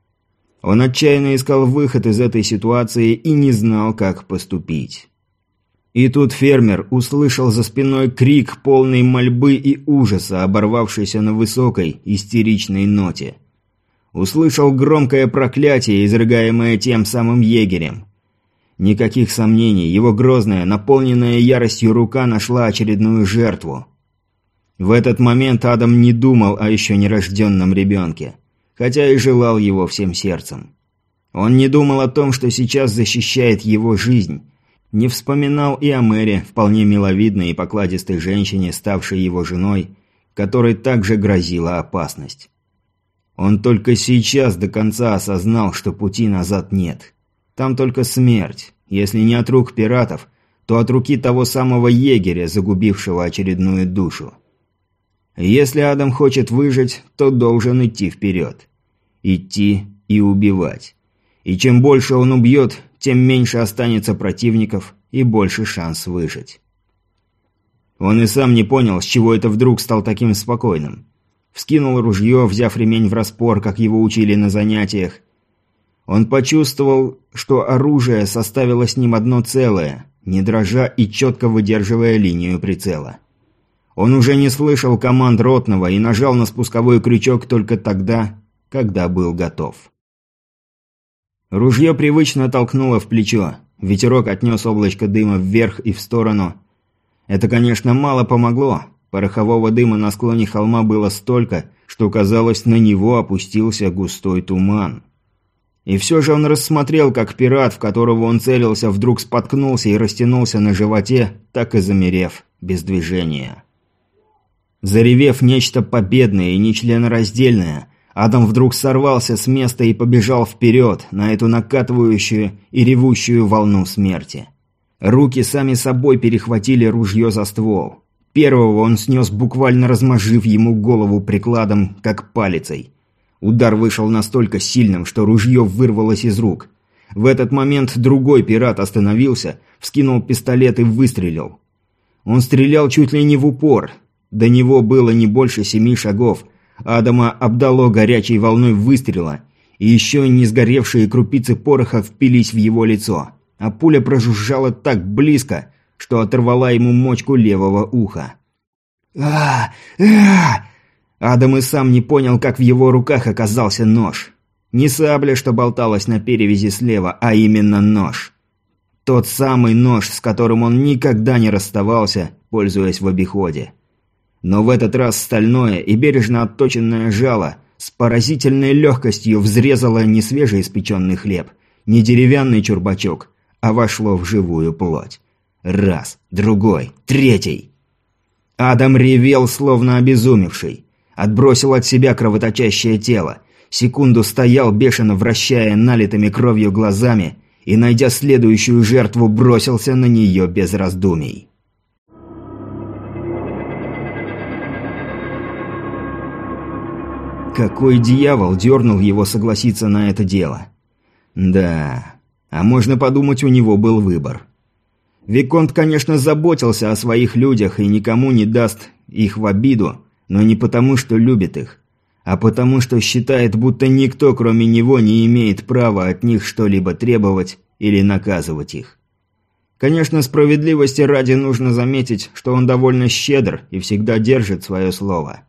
Speaker 1: Он отчаянно искал выход из этой ситуации и не знал, как поступить. И тут фермер услышал за спиной крик полной мольбы и ужаса, оборвавшийся на высокой, истеричной ноте. Услышал громкое проклятие, изрыгаемое тем самым егерем. Никаких сомнений, его грозная, наполненная яростью рука нашла очередную жертву. В этот момент Адам не думал о еще нерожденном ребенке, хотя и желал его всем сердцем. Он не думал о том, что сейчас защищает его жизнь, не вспоминал и о Мэри, вполне миловидной и покладистой женщине, ставшей его женой, которой также грозила опасность. Он только сейчас до конца осознал, что пути назад нет. Там только смерть, если не от рук пиратов, то от руки того самого егеря, загубившего очередную душу. Если Адам хочет выжить, то должен идти вперед. Идти и убивать. И чем больше он убьет, тем меньше останется противников и больше шанс выжить. Он и сам не понял, с чего это вдруг стал таким спокойным. вскинул ружье, взяв ремень враспор, как его учили на занятиях. Он почувствовал, что оружие составило с ним одно целое, не дрожа и четко выдерживая линию прицела. Он уже не слышал команд ротного и нажал на спусковой крючок только тогда, когда был готов. Ружье привычно толкнуло в плечо. Ветерок отнес облачко дыма вверх и в сторону. Это, конечно, мало помогло. Порохового дыма на склоне холма было столько, что, казалось, на него опустился густой туман. И все же он рассмотрел, как пират, в которого он целился, вдруг споткнулся и растянулся на животе, так и замерев, без движения. Заревев нечто победное и нечленораздельное, Адам вдруг сорвался с места и побежал вперед, на эту накатывающую и ревущую волну смерти. Руки сами собой перехватили ружье за ствол. Первого он снес, буквально размозжив ему голову прикладом, как палицей. Удар вышел настолько сильным, что ружье вырвалось из рук. В этот момент другой пират остановился, вскинул пистолет и выстрелил. Он стрелял чуть ли не в упор. До него было не больше семи шагов. Адама обдало горячей волной выстрела, и еще не сгоревшие крупицы пороха впились в его лицо. А пуля прожужжала так близко, что оторвала ему мочку левого уха. а а Адам и сам не понял, как в его руках оказался нож. Не сабля, что болталась на перевязи слева, а именно нож. Тот самый нож, с которым он никогда не расставался, пользуясь в обиходе. Но в этот раз стальное и бережно отточенное жало с поразительной легкостью взрезало не свежеиспеченный хлеб, не деревянный чурбачок, а вошло в живую плоть. Раз, другой, третий. Адам ревел, словно обезумевший. Отбросил от себя кровоточащее тело. Секунду стоял, бешено вращая налитыми кровью глазами, и, найдя следующую жертву, бросился на нее без раздумий. Какой дьявол дернул его согласиться на это дело? Да, а можно подумать, у него был выбор. Виконт, конечно, заботился о своих людях и никому не даст их в обиду, но не потому, что любит их, а потому, что считает, будто никто, кроме него, не имеет права от них что-либо требовать или наказывать их. Конечно, справедливости ради нужно заметить, что он довольно щедр и всегда держит свое слово.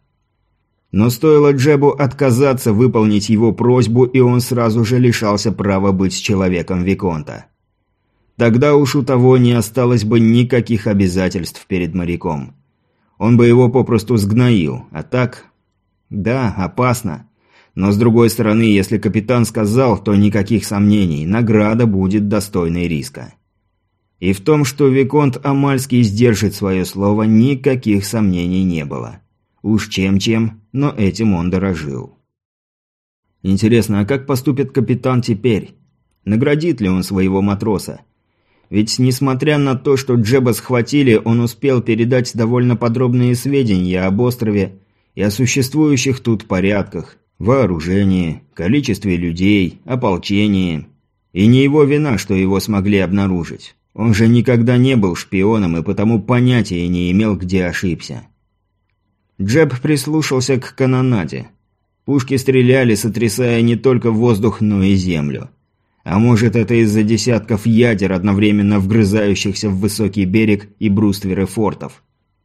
Speaker 1: Но стоило Джебу отказаться выполнить его просьбу, и он сразу же лишался права быть человеком Виконта. Тогда уж у того не осталось бы никаких обязательств перед моряком. Он бы его попросту сгноил, а так... Да, опасно. Но с другой стороны, если капитан сказал, то никаких сомнений, награда будет достойной риска. И в том, что Виконт Амальский сдержит свое слово, никаких сомнений не было. Уж чем-чем, но этим он дорожил. Интересно, а как поступит капитан теперь? Наградит ли он своего матроса? Ведь, несмотря на то, что Джеба схватили, он успел передать довольно подробные сведения об острове и о существующих тут порядках, вооружении, количестве людей, ополчении. И не его вина, что его смогли обнаружить. Он же никогда не был шпионом и потому понятия не имел, где ошибся. Джеб прислушался к канонаде. Пушки стреляли, сотрясая не только воздух, но и землю. А может, это из-за десятков ядер, одновременно вгрызающихся в высокий берег и брустверы фортов.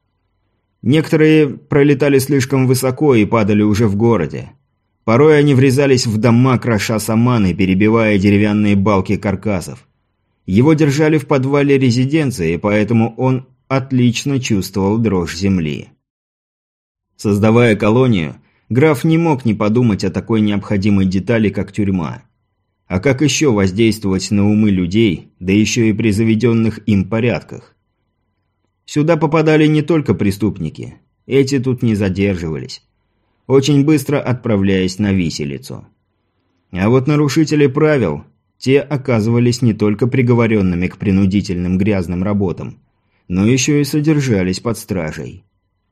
Speaker 1: Некоторые пролетали слишком высоко и падали уже в городе. Порой они врезались в дома, кроша саманы, перебивая деревянные балки каркасов. Его держали в подвале резиденции, поэтому он отлично чувствовал дрожь земли. Создавая колонию, граф не мог не подумать о такой необходимой детали, как тюрьма. А как еще воздействовать на умы людей, да еще и при заведенных им порядках? Сюда попадали не только преступники. Эти тут не задерживались, очень быстро отправляясь на виселицу. А вот нарушители правил, те оказывались не только приговоренными к принудительным грязным работам, но еще и содержались под стражей.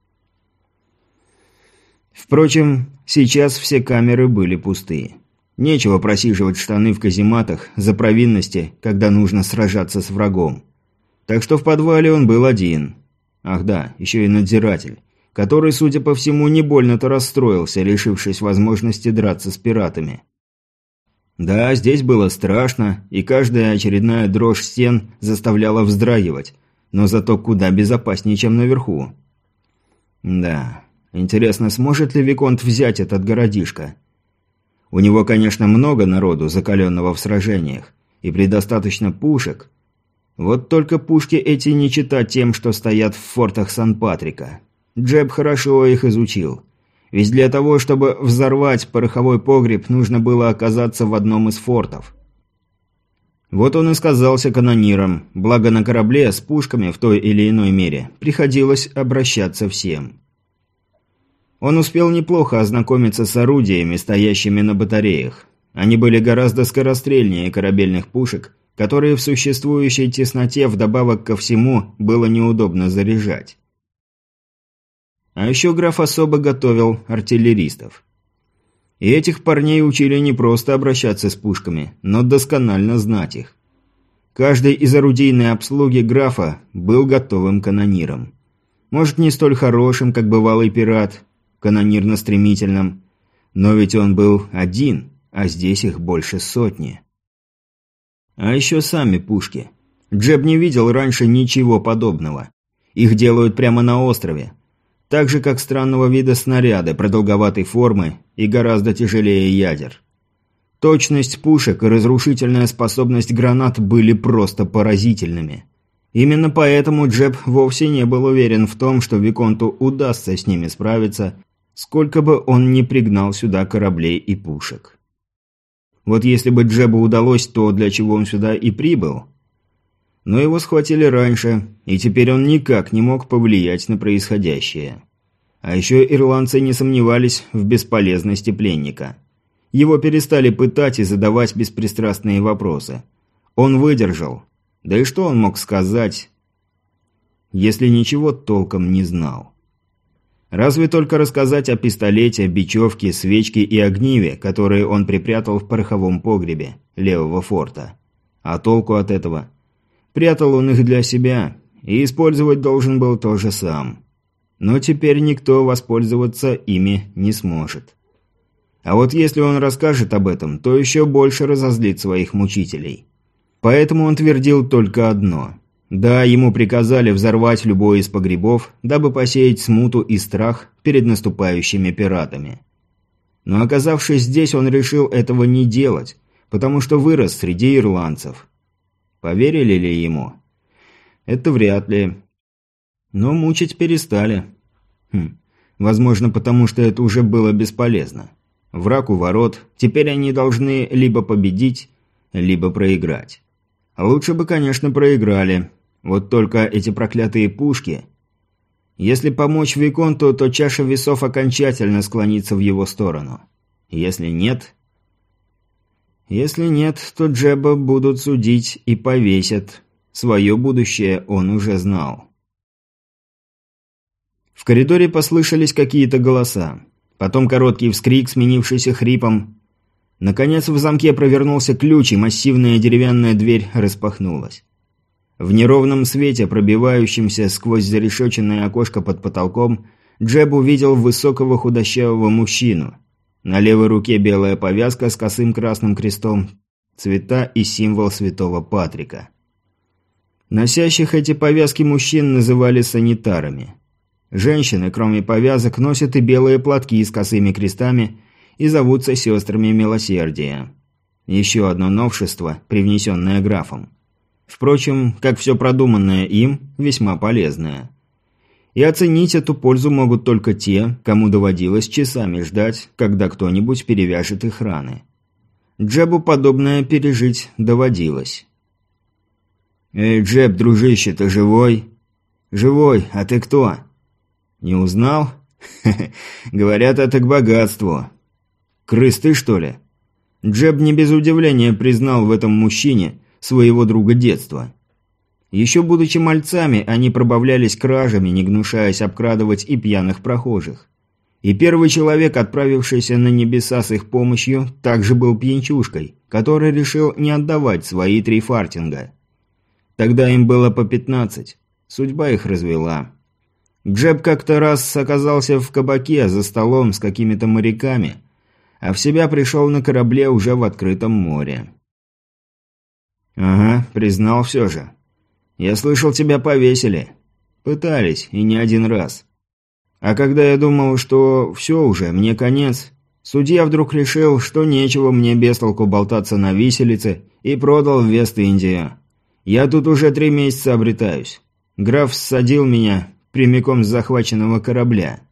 Speaker 1: Впрочем, сейчас все камеры были пустые. Нечего просиживать штаны в казематах за провинности, когда нужно сражаться с врагом. Так что в подвале он был один. Ах да, еще и надзиратель. который, судя по всему, не больно-то расстроился, лишившись возможности драться с пиратами. Да, здесь было страшно, и каждая очередная дрожь стен заставляла вздрагивать, но зато куда безопаснее, чем наверху. Да, интересно, сможет ли Виконт взять этот городишко? У него, конечно, много народу, закаленного в сражениях, и предостаточно пушек. Вот только пушки эти не чита тем, что стоят в фортах Сан-Патрика. Джеб хорошо их изучил. Ведь для того, чтобы взорвать пороховой погреб, нужно было оказаться в одном из фортов. Вот он и сказался канониром, благо на корабле с пушками в той или иной мере приходилось обращаться всем. Он успел неплохо ознакомиться с орудиями, стоящими на батареях. Они были гораздо скорострельнее корабельных пушек, которые в существующей тесноте вдобавок ко всему было неудобно заряжать. А еще граф особо готовил артиллеристов. И этих парней учили не просто обращаться с пушками, но досконально знать их. Каждый из орудийной обслуги графа был готовым канониром. Может, не столь хорошим, как бывалый пират, канонирно-стремительным, но ведь он был один, а здесь их больше сотни. А еще сами пушки. Джеб не видел раньше ничего подобного. Их делают прямо на острове. Так же, как странного вида снаряды, продолговатой формы и гораздо тяжелее ядер. Точность пушек и разрушительная способность гранат были просто поразительными. Именно поэтому Джеб вовсе не был уверен в том, что Виконту удастся с ними справиться, сколько бы он ни пригнал сюда кораблей и пушек. Вот если бы Джебу удалось то, для чего он сюда и прибыл. Но его схватили раньше, и теперь он никак не мог повлиять на происходящее. А еще ирландцы не сомневались в бесполезности пленника. Его перестали пытать и задавать беспристрастные вопросы. Он выдержал. Да и что он мог сказать, если ничего толком не знал? Разве только рассказать о пистолете, бечевке, свечке и огниве, которые он припрятал в пороховом погребе левого форта. А толку от этого? Прятал он их для себя, и использовать должен был тоже сам. Но теперь никто воспользоваться ими не сможет. А вот если он расскажет об этом, то еще больше разозлит своих мучителей. Поэтому он твердил только одно. Да, ему приказали взорвать любой из погребов, дабы посеять смуту и страх перед наступающими пиратами. Но оказавшись здесь, он решил этого не делать, потому что вырос среди ирландцев. Поверили ли ему? Это вряд ли. Но мучить перестали. Хм, возможно, потому что это уже было бесполезно. Враг у ворот, теперь они должны либо победить, либо проиграть. Лучше бы, конечно, проиграли. Вот только эти проклятые пушки. Если помочь Виконту, то чаша весов окончательно склонится в его сторону. Если нет... Если нет, то Джеба будут судить и повесят. Свое будущее он уже знал. В коридоре послышались какие-то голоса. Потом короткий вскрик, сменившийся хрипом. Наконец в замке провернулся ключ, и массивная деревянная дверь распахнулась. В неровном свете, пробивающемся сквозь зарешеченное окошко под потолком, Джеб увидел высокого худощавого мужчину. На левой руке белая повязка с косым красным крестом, цвета и символ святого Патрика. Носящих эти повязки мужчин называли санитарами. Женщины, кроме повязок, носят и белые платки с косыми крестами и зовутся сестрами милосердия. Еще одно новшество, привнесенное графом. Впрочем, как все продуманное им, весьма полезное. И оценить эту пользу могут только те, кому доводилось часами ждать, когда кто-нибудь перевяжет их раны. Джебу подобное пережить доводилось. «Эй, Джеб, дружище, ты живой?» «Живой, а ты кто?» «Не узнал?» «Говорят, это к богатству». «Крыс ты, что ли?» Джеб не без удивления признал в этом мужчине своего друга детства. Еще будучи мальцами, они пробавлялись кражами, не гнушаясь обкрадывать и пьяных прохожих. И первый человек, отправившийся на небеса с их помощью, также был пьянчушкой, который решил не отдавать свои три фартинга. Тогда им было по пятнадцать. Судьба их развела. Джеб как-то раз оказался в кабаке за столом с какими-то моряками, а в себя пришел на корабле уже в открытом море. «Ага, признал все же. Я слышал, тебя повесили. Пытались, и не один раз. А когда я думал, что все уже, мне конец, судья вдруг решил, что нечего мне без толку болтаться на виселице, и продал в Вест-Индию. Я тут уже три месяца обретаюсь. Граф ссадил меня прямиком с захваченного корабля.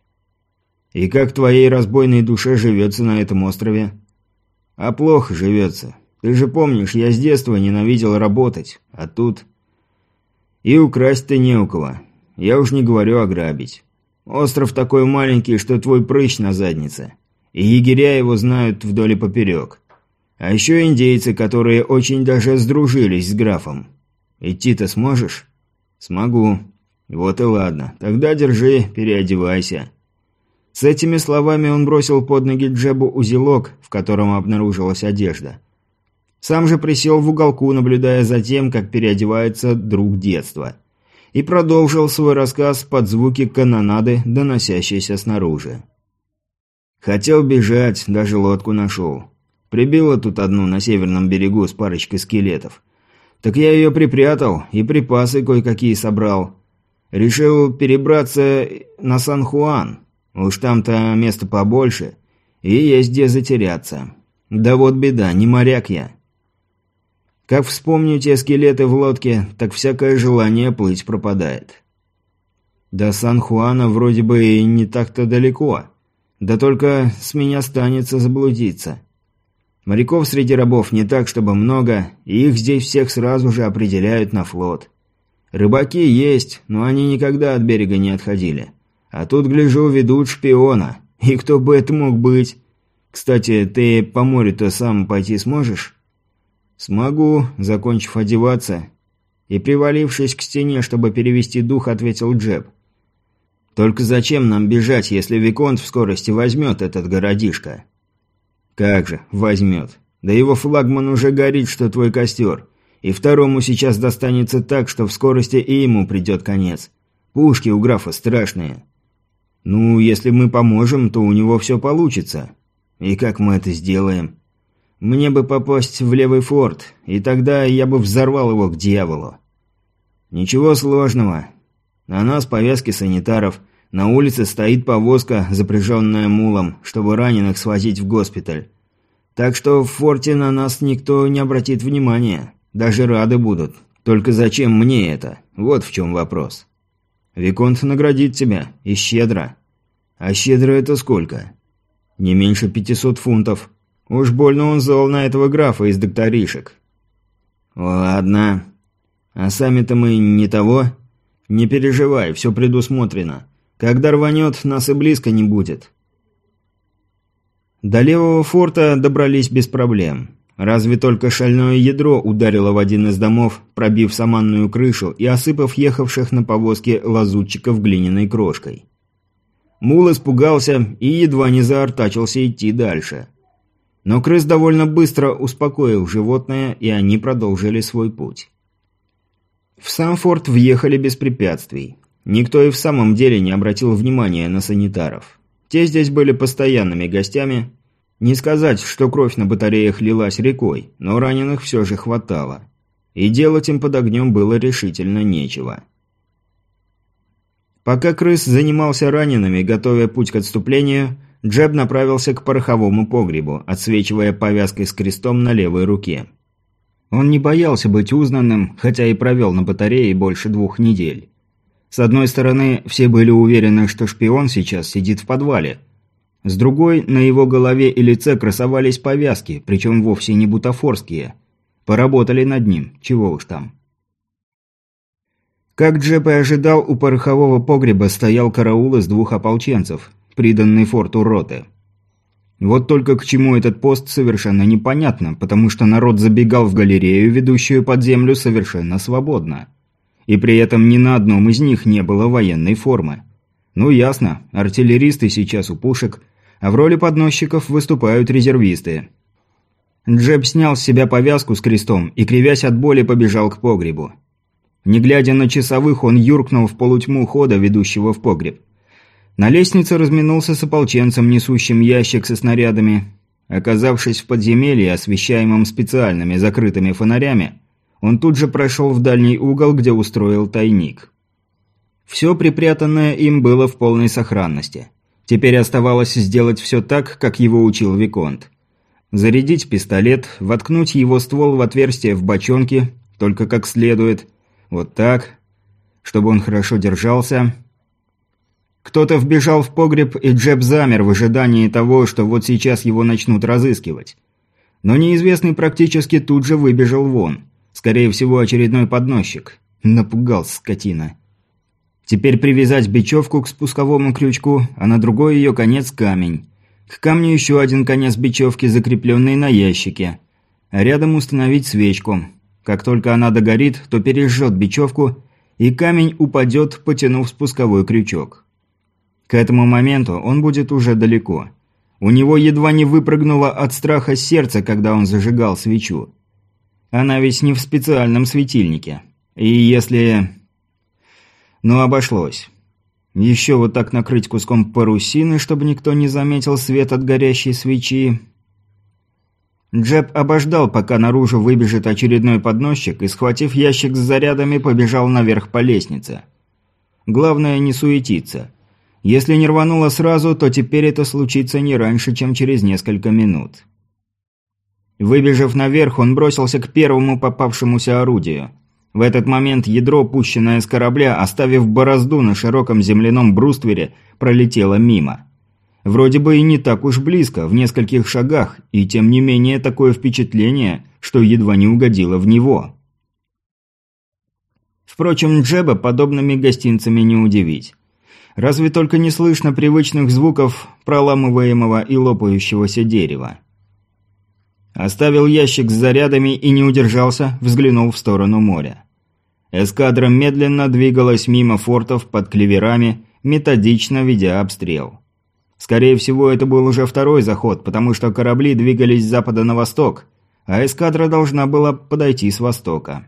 Speaker 1: И как твоей разбойной душе живется на этом острове? А плохо живется. Ты же помнишь, я с детства ненавидел работать, а тут... И украсть-то не у кого. Я уж не говорю ограбить. Остров такой маленький, что твой прыщ на заднице. И егеря его знают вдоль и поперек. А еще индейцы, которые очень даже сдружились с графом. Идти-то сможешь? Смогу. Вот и ладно. Тогда держи, переодевайся. С этими словами он бросил под ноги Джебу узелок, в котором обнаружилась одежда. Сам же присел в уголку, наблюдая за тем, как переодевается друг детства. И продолжил свой рассказ под звуки канонады, доносящиеся снаружи. Хотел бежать, даже лодку нашел. Прибило тут одну на северном берегу с парочкой скелетов. Так я ее припрятал и припасы кое-какие собрал. Решил перебраться на Сан-Хуан. Уж там-то место побольше. И есть где затеряться. Да вот беда, не моряк я. Как вспомню те скелеты в лодке, так всякое желание плыть пропадает. До Сан-Хуана вроде бы и не так-то далеко. Да только с меня станется заблудиться. Моряков среди рабов не так, чтобы много, и их здесь всех сразу же определяют на флот. Рыбаки есть, но они никогда от берега не отходили. А тут, гляжу, ведут шпиона. И кто бы это мог быть? Кстати, ты по морю-то сам пойти сможешь? Смогу, закончив одеваться. И, привалившись к стене, чтобы перевести дух, ответил Джеб. Только зачем нам бежать, если Виконт в скорости возьмет этот городишко? Как же, возьмет. Да его флагман уже горит, что твой костер. И второму сейчас достанется так, что в скорости и ему придет конец. Пушки у графа страшные. Ну, если мы поможем, то у него все получится. И как мы это сделаем? Мне бы попасть в левый форт, и тогда я бы взорвал его к дьяволу. Ничего сложного. На нас повязки санитаров. На улице стоит повозка, запряженная мулом, чтобы раненых свозить в госпиталь. Так что в форте на нас никто не обратит внимания. Даже рады будут. Только зачем мне это? Вот в чем вопрос. Виконт наградит тебя. И щедро. А щедро это сколько? Не меньше пятисот фунтов. Уж больно он зол на этого графа из докторишек. Ладно. А сами-то мы не того? Не переживай, все предусмотрено. Когда рванет, нас и близко не будет. До левого форта добрались без проблем. Разве только шальное ядро ударило в один из домов, пробив саманную крышу и осыпав ехавших на повозке лазутчиков глиняной крошкой. Мул испугался и едва не заортачился идти дальше. Но крыс довольно быстро успокоил животное, и они продолжили свой путь. В сам форт въехали без препятствий. Никто и в самом деле не обратил внимания на санитаров. Те здесь были постоянными гостями. Не сказать, что кровь на батареях лилась рекой, но раненых все же хватало. И делать им под огнем было решительно нечего. Пока крыс занимался ранеными, готовя путь к отступлению, Джеб направился к пороховому погребу, отсвечивая повязкой с крестом на левой руке. Он не боялся быть узнанным, хотя и провел на батарее больше двух недель. С одной стороны, все были уверены, что шпион сейчас сидит в подвале. С другой, на его голове и лице красовались повязки, причем вовсе не бутафорские. Поработали над ним, чего уж там. Как Джеб и ожидал, у порохового погреба стоял караул из двух ополченцев, приданный форту роты. Вот только к чему этот пост совершенно непонятно, потому что народ забегал в галерею, ведущую под землю, совершенно свободно. И при этом ни на одном из них не было военной формы. Ну ясно, артиллеристы сейчас у пушек, а в роли подносчиков выступают резервисты. Джеб снял с себя повязку с крестом и, кривясь от боли, побежал к погребу. Не глядя на часовых, он юркнул в полутьму хода, ведущего в погреб. На лестнице разминулся с ополченцем, несущим ящик со снарядами. Оказавшись в подземелье, освещаемом специальными закрытыми фонарями, он тут же прошел в дальний угол, где устроил тайник. Все припрятанное им было в полной сохранности. Теперь оставалось сделать все так, как его учил Виконт. Зарядить пистолет, воткнуть его ствол в отверстие в бочонке, только как следует, вот так, чтобы он хорошо держался. Кто-то вбежал в погреб, и Джеб замер в ожидании того, что вот сейчас его начнут разыскивать. Но неизвестный практически тут же выбежал вон. Скорее всего, очередной подносчик. Напугал, скотина. Теперь привязать бечевку к спусковому крючку, а на другой ее конец камень. К камню еще один конец бечевки, закрепленный на ящике. А рядом установить свечку. Как только она догорит, то пережжет бечевку, и камень упадет, потянув спусковой крючок. К этому моменту он будет уже далеко. У него едва не выпрыгнуло от страха сердце, когда он зажигал свечу. Она ведь не в специальном светильнике. И если... Ну, обошлось. Еще вот так накрыть куском парусины, чтобы никто не заметил свет от горящей свечи. Джеб обождал, пока наружу выбежит очередной подносчик, и, схватив ящик с зарядами, побежал наверх по лестнице. Главное не суетиться. Если не рвануло сразу, то теперь это случится не раньше, чем через несколько минут. Выбежав наверх, он бросился к первому попавшемуся орудию. В этот момент ядро, пущенное с корабля, оставив борозду на широком земляном бруствере, пролетело мимо. Вроде бы и не так уж близко, в нескольких шагах, и тем не менее такое впечатление, что едва не угодило в него. Впрочем, Джеба подобными гостинцами не удивить. Разве только не слышно привычных звуков проламываемого и лопающегося дерева. Оставил ящик с зарядами и не удержался, взглянул в сторону моря. Эскадра медленно двигалась мимо фортов под клеверами, методично ведя обстрел. Скорее всего, это был уже второй заход, потому что корабли двигались с запада на восток, а эскадра должна была подойти с востока.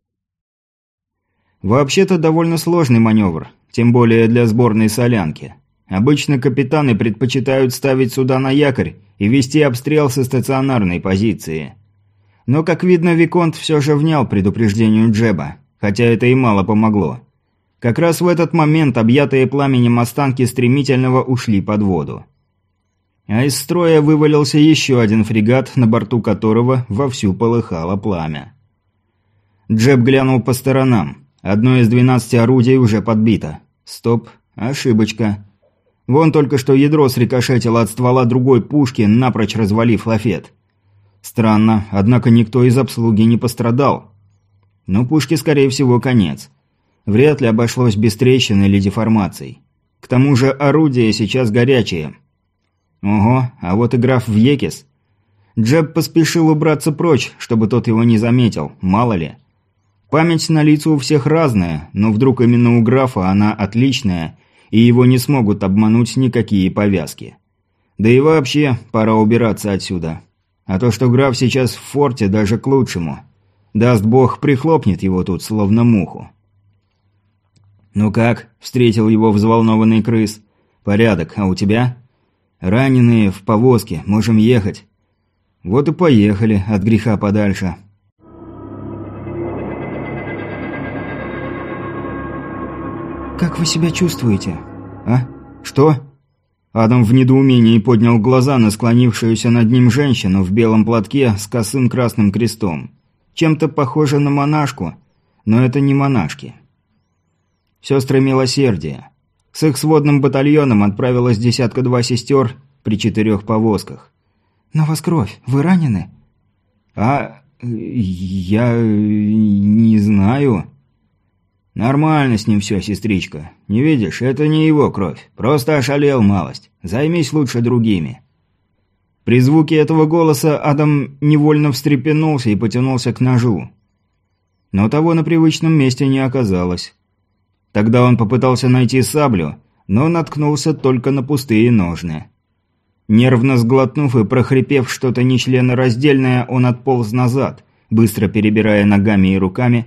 Speaker 1: Вообще-то довольно сложный маневр, тем более для сборной солянки. Обычно капитаны предпочитают ставить суда на якорь и вести обстрел со стационарной позиции. Но, как видно, Виконт все же внял предупреждению Джеба, хотя это и мало помогло. Как раз в этот момент объятые пламенем останки стремительного ушли под воду. А из строя вывалился еще один фрегат, на борту которого вовсю полыхало пламя. Джеб глянул по сторонам. Одно из двенадцати орудий уже подбито. Стоп, ошибочка. Вон только что ядро срикошетило от ствола другой пушки, напрочь развалив лафет. Странно, однако никто из обслуги не пострадал. Но пушке, скорее всего, конец. Вряд ли обошлось без трещин или деформаций. К тому же орудия сейчас горячие. Ого, а вот и граф Вьекис. Джеб поспешил убраться прочь, чтобы тот его не заметил, мало ли. Память на лица у всех разная, но вдруг именно у графа она отличная, и его не смогут обмануть никакие повязки. Да и вообще, пора убираться отсюда. А то, что граф сейчас в форте, даже к лучшему. Даст бог, прихлопнет его тут, словно муху. «Ну как?» – встретил его взволнованный крыс. «Порядок, а у тебя?» «Раненые, в повозке, можем ехать». «Вот и поехали, от греха подальше».
Speaker 2: «Как вы себя чувствуете?»
Speaker 1: «А? Что?» Адам в недоумении поднял глаза на склонившуюся над ним женщину в белом платке с косым красным крестом. Чем-то похоже на монашку, но это не монашки. Сестры Милосердия. С их сводным батальоном отправилось десятка-два сестер при четырех повозках.
Speaker 2: «На вас кровь. Вы ранены?»
Speaker 1: «А... я... не знаю...» «Нормально с ним все, сестричка. Не видишь, это не его кровь. Просто ошалел малость. Займись лучше другими». При звуке этого голоса Адам невольно встрепенулся и потянулся к ножу. Но того на привычном месте не оказалось. Тогда он попытался найти саблю, но наткнулся только на пустые ножны. Нервно сглотнув и прохрипев что-то нечленораздельное, он отполз назад, быстро перебирая ногами и руками,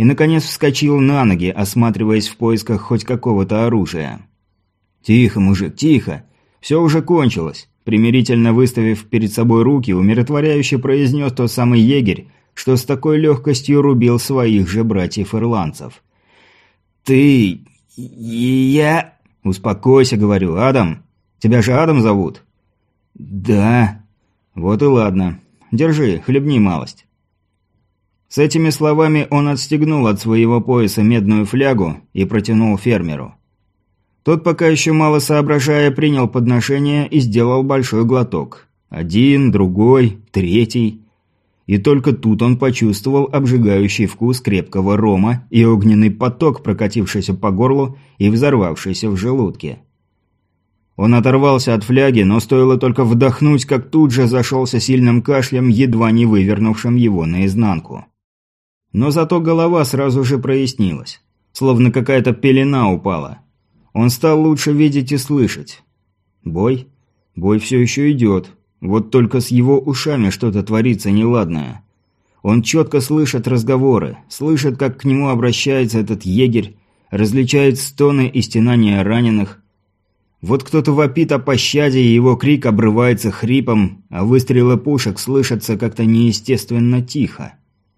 Speaker 1: и, наконец, вскочил на ноги, осматриваясь в поисках хоть какого-то оружия. «Тихо, мужик, тихо! Все уже кончилось!» Примирительно выставив перед собой руки, умиротворяюще произнес тот самый егерь, что с такой легкостью рубил своих же братьев-ирландцев. «Ты... я...» «Успокойся, говорю, Адам. Тебя же Адам зовут?» «Да». «Вот и ладно. Держи, хлебни малость». С этими словами он отстегнул от своего пояса медную флягу и протянул фермеру. Тот, пока еще мало соображая, принял подношение и сделал большой глоток. Один, другой, третий. И только тут он почувствовал обжигающий вкус крепкого рома и огненный поток, прокатившийся по горлу и взорвавшийся в желудке. Он оторвался от фляги, но стоило только вдохнуть, как тут же зашелся сильным кашлем, едва не вывернувшим его наизнанку. Но зато голова сразу же прояснилась, словно какая-то пелена упала. Он стал лучше видеть и слышать. Бой? Бой все еще идет. Вот только с его ушами что-то творится неладное. Он четко слышит разговоры, слышит, как к нему обращается этот егерь, различает стоны и стенания раненых. Вот кто-то вопит о пощаде, и его крик обрывается хрипом, а выстрелы пушек слышатся как-то неестественно тихо.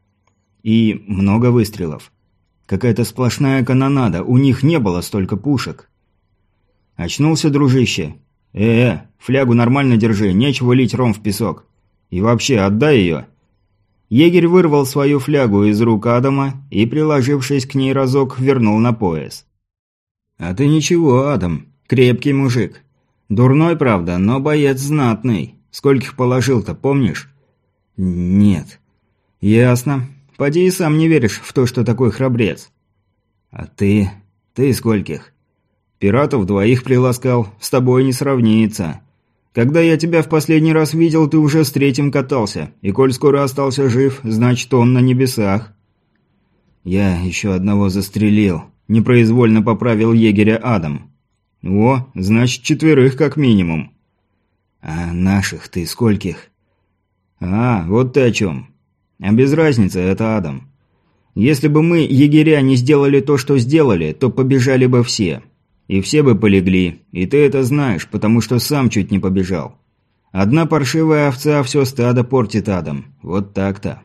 Speaker 1: И много выстрелов. Какая-то сплошная канонада, у них не было столько пушек. Очнулся дружище. Э-э, флягу нормально держи, нечего лить ром в песок. И вообще, отдай ее. Егерь вырвал свою флягу из рук Адама и, приложившись к ней разок, вернул на пояс. А ты ничего, Адам, крепкий мужик. Дурной, правда, но боец знатный. Скольких положил-то, помнишь? Нет. Ясно. Поди и сам не веришь в то, что такой храбрец. А ты... ты скольких? Пиратов двоих приласкал, с тобой не сравнится. Когда я тебя в последний раз видел, ты уже с третьим катался, и коль скоро остался жив, значит, он на небесах. Я еще одного застрелил, непроизвольно поправил егеря Адам. О, значит, четверых как минимум. А наших ты скольких? А, вот ты о чем. А без разницы, это Адам. Если бы мы, егеря, не сделали то, что сделали, то побежали бы все. И все бы полегли, и ты это знаешь, потому что сам чуть не побежал. Одна паршивая овца все стадо портит, Адам. Вот так-то.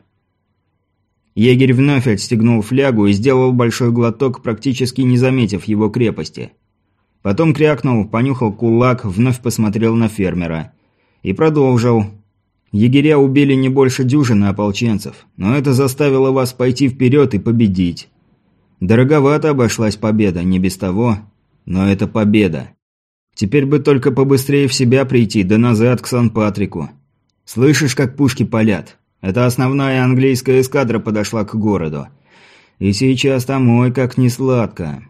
Speaker 1: Егерь вновь отстегнул флягу и сделал большой глоток, практически не заметив его крепости. Потом крякнул, понюхал кулак, вновь посмотрел на фермера. И продолжил. Егеря убили не больше дюжины ополченцев, но это заставило вас пойти вперед и победить. Дороговато обошлась победа, не без того, но это победа. Теперь бы только побыстрее в себя прийти, да назад к Сан-Патрику. Слышишь, как пушки палят? Это основная английская эскадра подошла к городу. И сейчас там ой как несладко.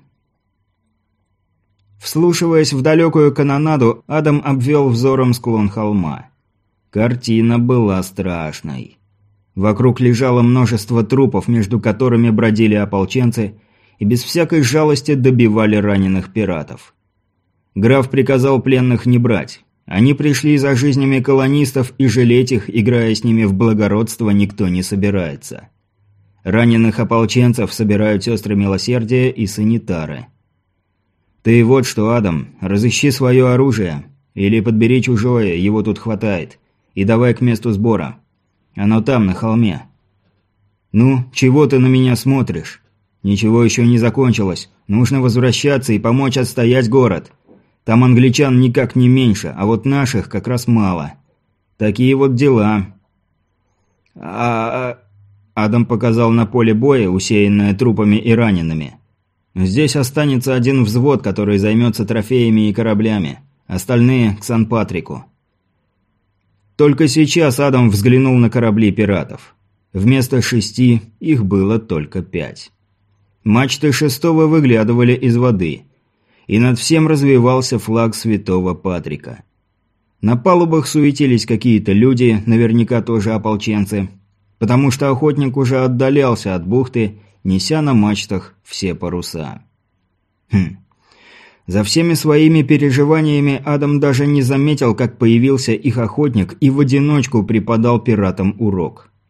Speaker 1: Вслушиваясь в далекую канонаду, Адам обвел взором склон холма. Картина была страшной. Вокруг лежало множество трупов, между которыми бродили ополченцы, и без всякой жалости добивали раненых пиратов. Граф приказал пленных не брать. Они пришли за жизнями колонистов, и жалеть их, играя с ними в благородство, никто не собирается. Раненых ополченцев собирают сестры милосердия и санитары. Ты вот что, Адам, разыщи свое оружие, или подбери чужое, его тут хватает, и давай к месту сбора. Оно там, на холме. Ну, чего ты на меня смотришь? Ничего еще не закончилось. Нужно возвращаться и помочь отстоять город. Там англичан никак не меньше, а вот наших как раз мало. Такие вот дела. А... Адам показал на поле боя, усеянное трупами и ранеными. Здесь останется один взвод, который займется трофеями и кораблями. Остальные к Сан-Патрику. Только сейчас Адам взглянул на корабли пиратов. Вместо шести их было только пять. Мачты шестого выглядывали из воды, и над всем развивался флаг святого Патрика. На палубах суетились какие-то люди, наверняка тоже ополченцы, потому что охотник уже отдалялся от бухты, неся на мачтах все паруса. Хм. За всеми своими переживаниями Адам даже не заметил, как появился их охотник и в одиночку преподал пиратам урок.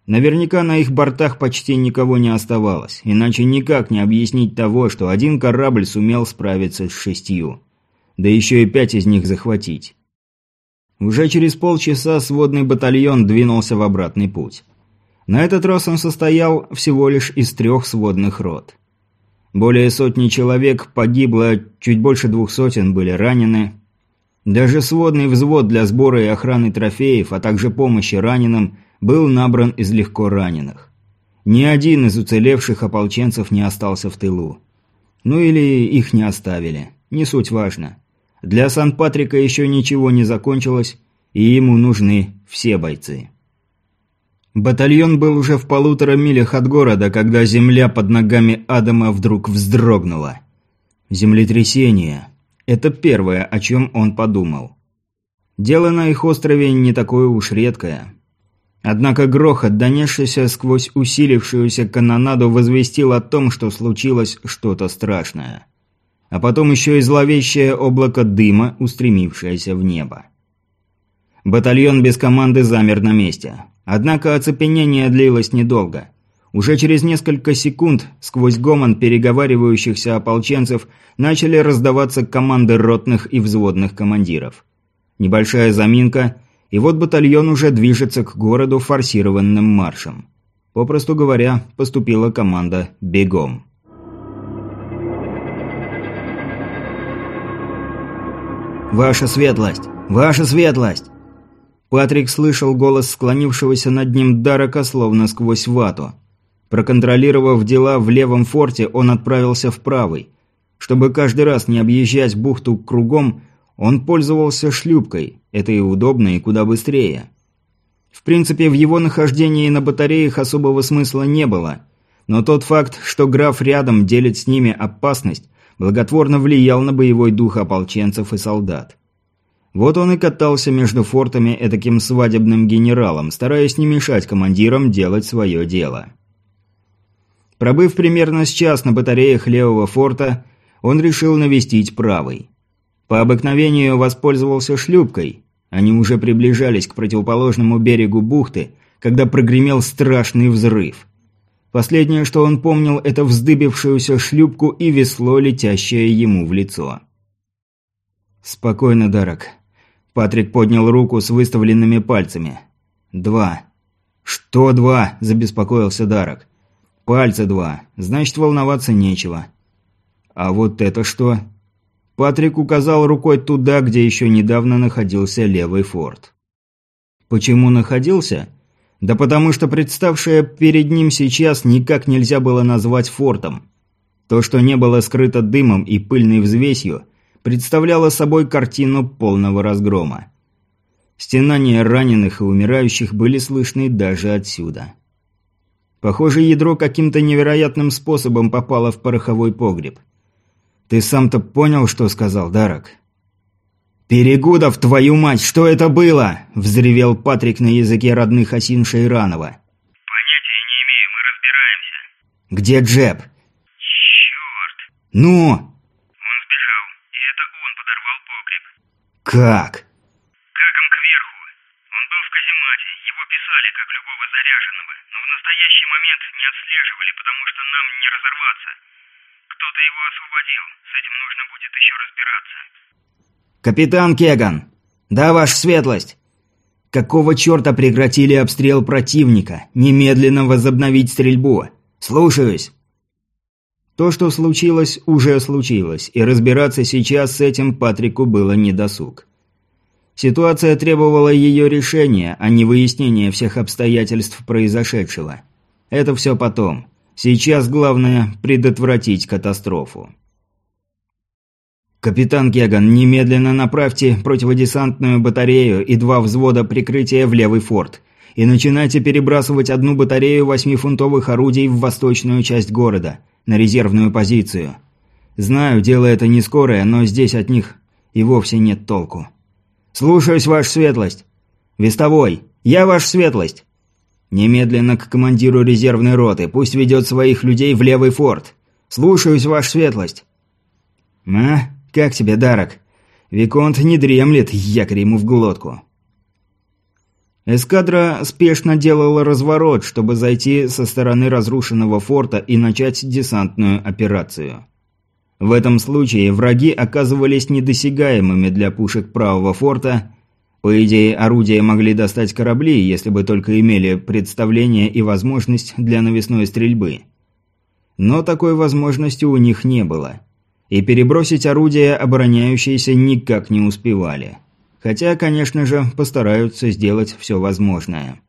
Speaker 1: Наверняка на их бортах почти никого не оставалось, иначе никак не объяснить того, что один корабль сумел справиться с шестью. Да еще и пять из них захватить. Уже через полчаса сводный батальон двинулся в обратный путь. На этот раз он состоял всего лишь из трех сводных рот. Более сотни человек погибло, чуть больше двух сотен были ранены. Даже сводный взвод для сбора и охраны трофеев, а также помощи раненым, был набран из легко раненых. Ни один из уцелевших ополченцев не остался в тылу. Ну или их не оставили, не суть важно. Для Сан-Патрика еще ничего не закончилось, и ему нужны все бойцы. Батальон был уже в полутора милях от города, когда земля под ногами Адама вдруг вздрогнула. Землетрясение. Это первое, о чем он подумал. Дело на их острове не такое уж редкое. Однако грохот, донесшийся сквозь усилившуюся канонаду, возвестил о том, что случилось что-то страшное. А потом еще и зловещее облако дыма, устремившееся в небо. Батальон без команды замер на месте. Однако оцепенение длилось недолго. Уже через несколько секунд сквозь гомон переговаривающихся ополченцев начали раздаваться команды ротных и взводных командиров. Небольшая заминка, и вот батальон уже движется к городу форсированным маршем. Попросту говоря, поступила команда «Бегом». «Ваша светлость! Ваша светлость!» Патрик слышал голос склонившегося над ним Дарака словно сквозь вату. Проконтролировав дела в левом форте, он отправился в правый. Чтобы каждый раз не объезжать бухту кругом, он пользовался шлюпкой. Это и удобно, и куда быстрее. В принципе, в его нахождении на батареях особого смысла не было. Но тот факт, что граф рядом делит с ними опасность, благотворно влиял на боевой дух ополченцев и солдат. Вот он и катался между фортами этаким свадебным генералом, стараясь не мешать командирам делать свое дело. Пробыв примерно с час на батареях левого форта, он решил навестить правый. По обыкновению воспользовался шлюпкой. Они уже приближались к противоположному берегу бухты, когда прогремел страшный взрыв. Последнее, что он помнил, это вздыбившуюся шлюпку и весло, летящее ему в лицо. «Спокойно, Дарак». Патрик поднял руку с выставленными пальцами. «Два». «Что два?» – забеспокоился Дарак. «Пальца два. Значит, волноваться нечего». «А вот это что?» Патрик указал рукой туда, где еще недавно находился левый форт. Почему находился? Да потому что представшее перед ним сейчас никак нельзя было назвать фортом. То, что не было скрыто дымом и пыльной взвесью, представляло собой картину полного разгрома. Стенания раненых и умирающих были слышны даже отсюда. Похоже, ядро каким-то невероятным способом попало в пороховой погреб. «Ты сам-то понял, что сказал, Дарак?» «Перегудов, твою мать, что это было?» – взревел Патрик на языке родных осин Шейранова.
Speaker 3: «Понятия не имею, мы разбираемся».
Speaker 1: «Где Джеб?»
Speaker 3: «Черт!»
Speaker 1: «Ну?»
Speaker 3: «Он сбежал, и это он подорвал погреб».
Speaker 1: «Как?»
Speaker 3: «Как им кверху? Он был в каземате, его писали, как любого заряженного, но в настоящий момент не отслеживали, потому что нам не разорваться. Кто-то его освободил, с этим нужно будет еще разбираться».
Speaker 1: «Капитан Кеган!» «Да, ваша светлость!» «Какого черта прекратили обстрел противника? Немедленно возобновить стрельбу!» «Слушаюсь!» То, что случилось, уже случилось, и разбираться сейчас с этим Патрику было недосуг. Ситуация требовала ее решения, а не выяснения всех обстоятельств произошедшего. Это все потом. Сейчас главное – предотвратить катастрофу. «Капитан Кеган, немедленно направьте противодесантную батарею и два взвода прикрытия в левый форт. И начинайте перебрасывать одну батарею восьмифунтовых орудий в восточную часть города, на резервную позицию. Знаю, дело это не скорое, но здесь от них и вовсе нет толку. Слушаюсь, ваша светлость. Вестовой, я ваша светлость. Немедленно к командиру резервной роты, пусть ведет своих людей в левый форт. Слушаюсь, ваша светлость». «А? Как тебе, Дарак? Виконт не дремлет, якорь ему в глотку». Эскадра спешно делала разворот, чтобы зайти со стороны разрушенного форта и начать десантную операцию. В этом случае враги оказывались недосягаемыми для пушек правого форта. По идее, орудия могли достать корабли, если бы только имели представление и возможность для навесной стрельбы. Но такой возможности у них не было. И перебросить орудия обороняющиеся никак не успевали. Хотя, конечно же, постараются сделать все возможное.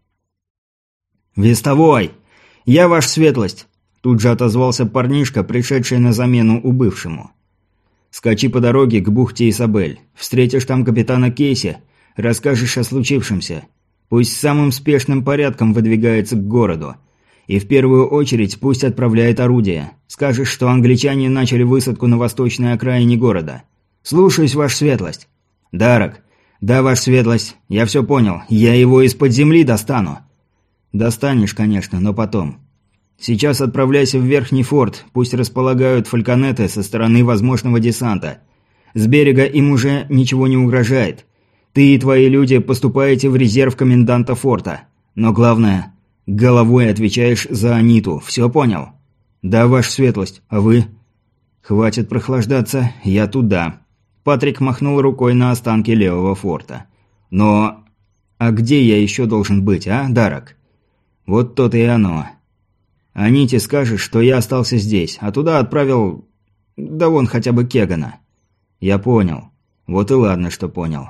Speaker 1: «Вестовой! Я, ваша светлость!» Тут же отозвался парнишка, пришедший на замену убывшему. «Скачи по дороге к бухте Исабель. Встретишь там капитана Кейси, расскажешь о случившемся. Пусть самым спешным порядком выдвигается к городу. И в первую очередь пусть отправляет орудия. Скажешь, что англичане начали высадку на восточной окраине города. Слушаюсь, ваша светлость. Дарок. Да, ваша светлость. Я все понял. Я его из-под земли достану. Достанешь, конечно, но потом. Сейчас отправляйся в Верхний форт. Пусть располагают фальконеты со стороны возможного десанта. С берега им уже ничего не угрожает. Ты и твои люди поступаете в резерв коменданта форта. Но главное... Головой отвечаешь за Аниту, все понял? Да, ваша светлость, а вы? Хватит прохлаждаться, я туда. Патрик махнул рукой на останки левого форта. Но... А где я еще должен быть, а, Дарок? Вот то-то и оно. Аните скажешь, что я остался здесь, а туда отправил... Да вон хотя бы Кегана. Я понял. Вот и ладно, что понял.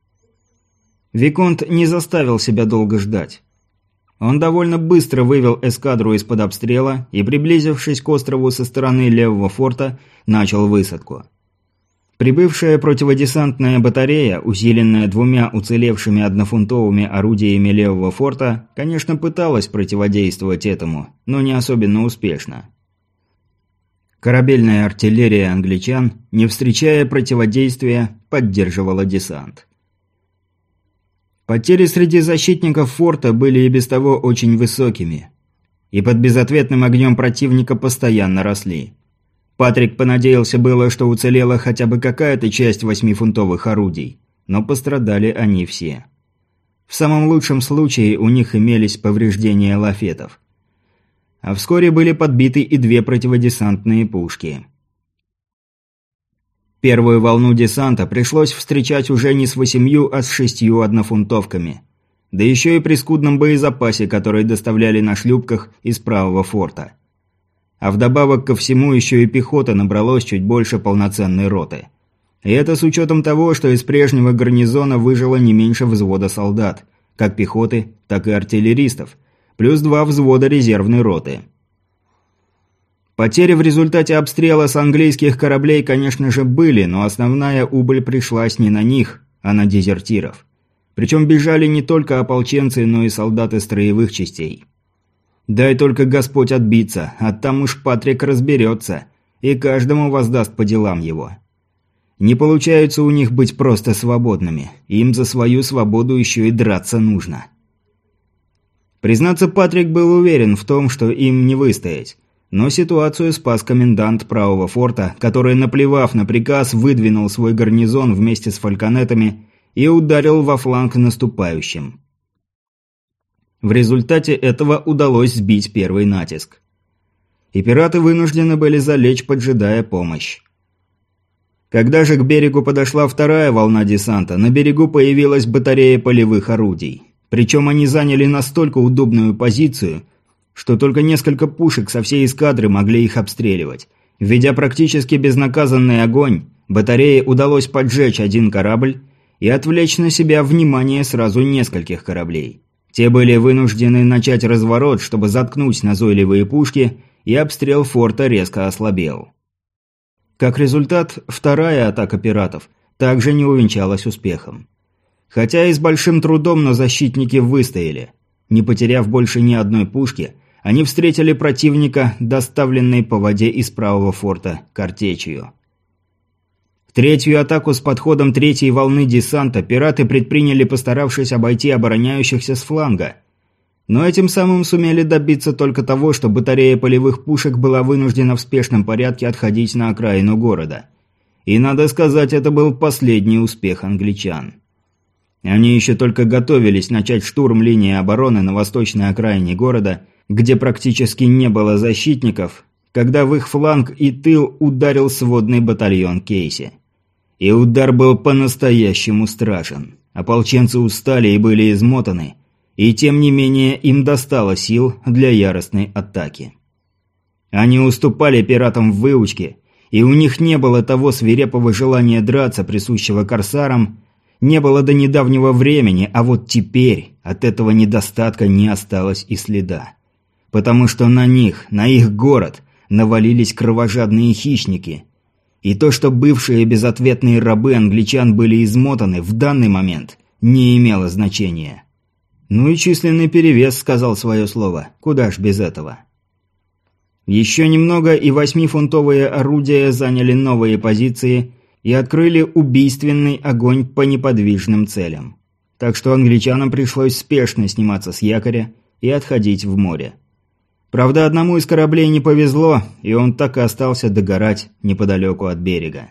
Speaker 1: Виконт не заставил себя долго ждать. Он довольно быстро вывел эскадру из-под обстрела и, приблизившись к острову со стороны левого форта, начал высадку. Прибывшая противодесантная батарея, усиленная двумя уцелевшими однофунтовыми орудиями левого форта, конечно, пыталась противодействовать этому, но не особенно успешно. Корабельная артиллерия англичан, не встречая противодействия, поддерживала десант. Потери среди защитников форта были и без того очень высокими. И под безответным огнем противника постоянно росли. Патрик понадеялся было, что уцелела хотя бы какая-то часть восьмифунтовых орудий, но пострадали они все. В самом лучшем случае у них имелись повреждения лафетов. А вскоре были подбиты и две противодесантные пушки. Первую волну десанта пришлось встречать уже не с восемью, а с шестью однофунтовками. Да еще и при скудном боезапасе, который доставляли на шлюпках из правого форта. А вдобавок ко всему еще и пехота набралось чуть больше полноценной роты. И это с учетом того, что из прежнего гарнизона выжило не меньше взвода солдат, как пехоты, так и артиллеристов, плюс два взвода резервной роты. Потери в результате обстрела с английских кораблей, конечно же, были, но основная убыль пришлась не на них, а на дезертиров. Причем бежали не только ополченцы, но и солдаты строевых частей. Дай только Господь отбиться, а там уж Патрик разберется, и каждому воздаст по делам его. Не получается у них быть просто свободными, им за свою свободу еще и драться нужно. Признаться, Патрик был уверен в том, что им не выстоять. Но ситуацию спас комендант правого форта, который, наплевав на приказ, выдвинул свой гарнизон вместе с фальконетами и ударил во фланг наступающим. В результате этого удалось сбить первый натиск. И пираты вынуждены были залечь, поджидая помощь. Когда же к берегу подошла вторая волна десанта, на берегу появилась батарея полевых орудий. Причем они заняли настолько удобную позицию, что только несколько пушек со всей эскадры могли их обстреливать. Ведя практически безнаказанный огонь, батарее удалось поджечь один корабль и отвлечь на себя внимание сразу нескольких кораблей. Те были вынуждены начать разворот, чтобы заткнуть назойливые пушки, и обстрел форта резко ослабел. Как результат, вторая атака пиратов также не увенчалась успехом. Хотя и с большим трудом, но защитники выстояли. Не потеряв больше ни одной пушки, они встретили противника, доставленной по воде из правого форта, картечью. Третью атаку с подходом третьей волны десанта пираты предприняли, постаравшись обойти обороняющихся с фланга. Но этим самым сумели добиться только того, что батарея полевых пушек была вынуждена в спешном порядке отходить на окраину города. И, надо сказать, это был последний успех англичан. Они еще только готовились начать штурм линии обороны на восточной окраине города, где практически не было защитников, когда в их фланг и тыл ударил сводный батальон Кейси. И удар был по-настоящему страшен. Ополченцы устали и были измотаны, и тем не менее им достало сил для яростной атаки. Они уступали пиратам в выучке, и у них не было того свирепого желания драться, присущего корсарам, не было до недавнего времени, а вот теперь от этого недостатка не осталось и следа. Потому что на них, на их город, навалились кровожадные хищники. И то, что бывшие безответные рабы англичан были измотаны, в данный момент не имело значения. Ну и численный перевес сказал свое слово, куда ж без этого. Еще немного, и восьмифунтовые орудия заняли новые позиции и открыли убийственный огонь по неподвижным целям. Так что англичанам пришлось спешно сниматься с якоря и отходить в море. Правда, одному из кораблей не повезло, и он так и остался догорать неподалеку от берега.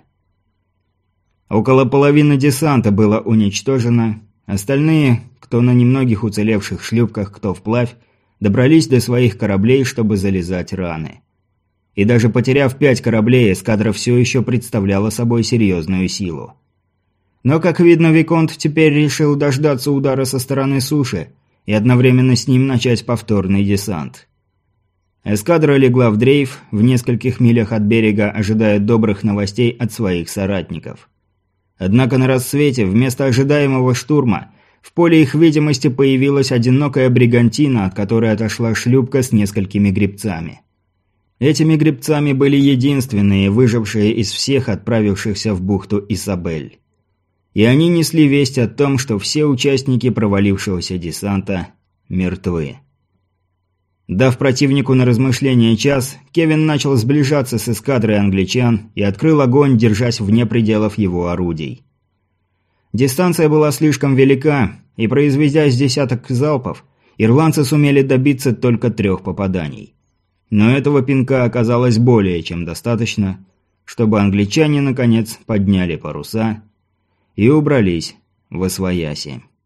Speaker 1: Около половины десанта было уничтожено, остальные, кто на немногих уцелевших шлюпках, кто вплавь, добрались до своих кораблей, чтобы залезать раны. И даже потеряв пять кораблей, эскадра все еще представляла собой серьезную силу. Но, как видно, Виконт теперь решил дождаться удара со стороны суши и одновременно с ним начать повторный десант. Эскадра легла в дрейф в нескольких милях от берега, ожидая добрых новостей от своих соратников. Однако на рассвете, вместо ожидаемого штурма, в поле их видимости появилась одинокая бригантина, от которой отошла шлюпка с несколькими гребцами. Этими гребцами были единственные, выжившие из всех отправившихся в бухту Исабель. И они несли весть о том, что все участники провалившегося десанта мертвы. Дав противнику на размышление час, Кевин начал сближаться с эскадрой англичан и открыл огонь, держась вне пределов его орудий. Дистанция была слишком велика, и, произведя с десяток залпов, ирландцы сумели добиться только трех попаданий. Но этого пинка оказалось более чем достаточно, чтобы англичане, наконец, подняли паруса и убрались восвояси.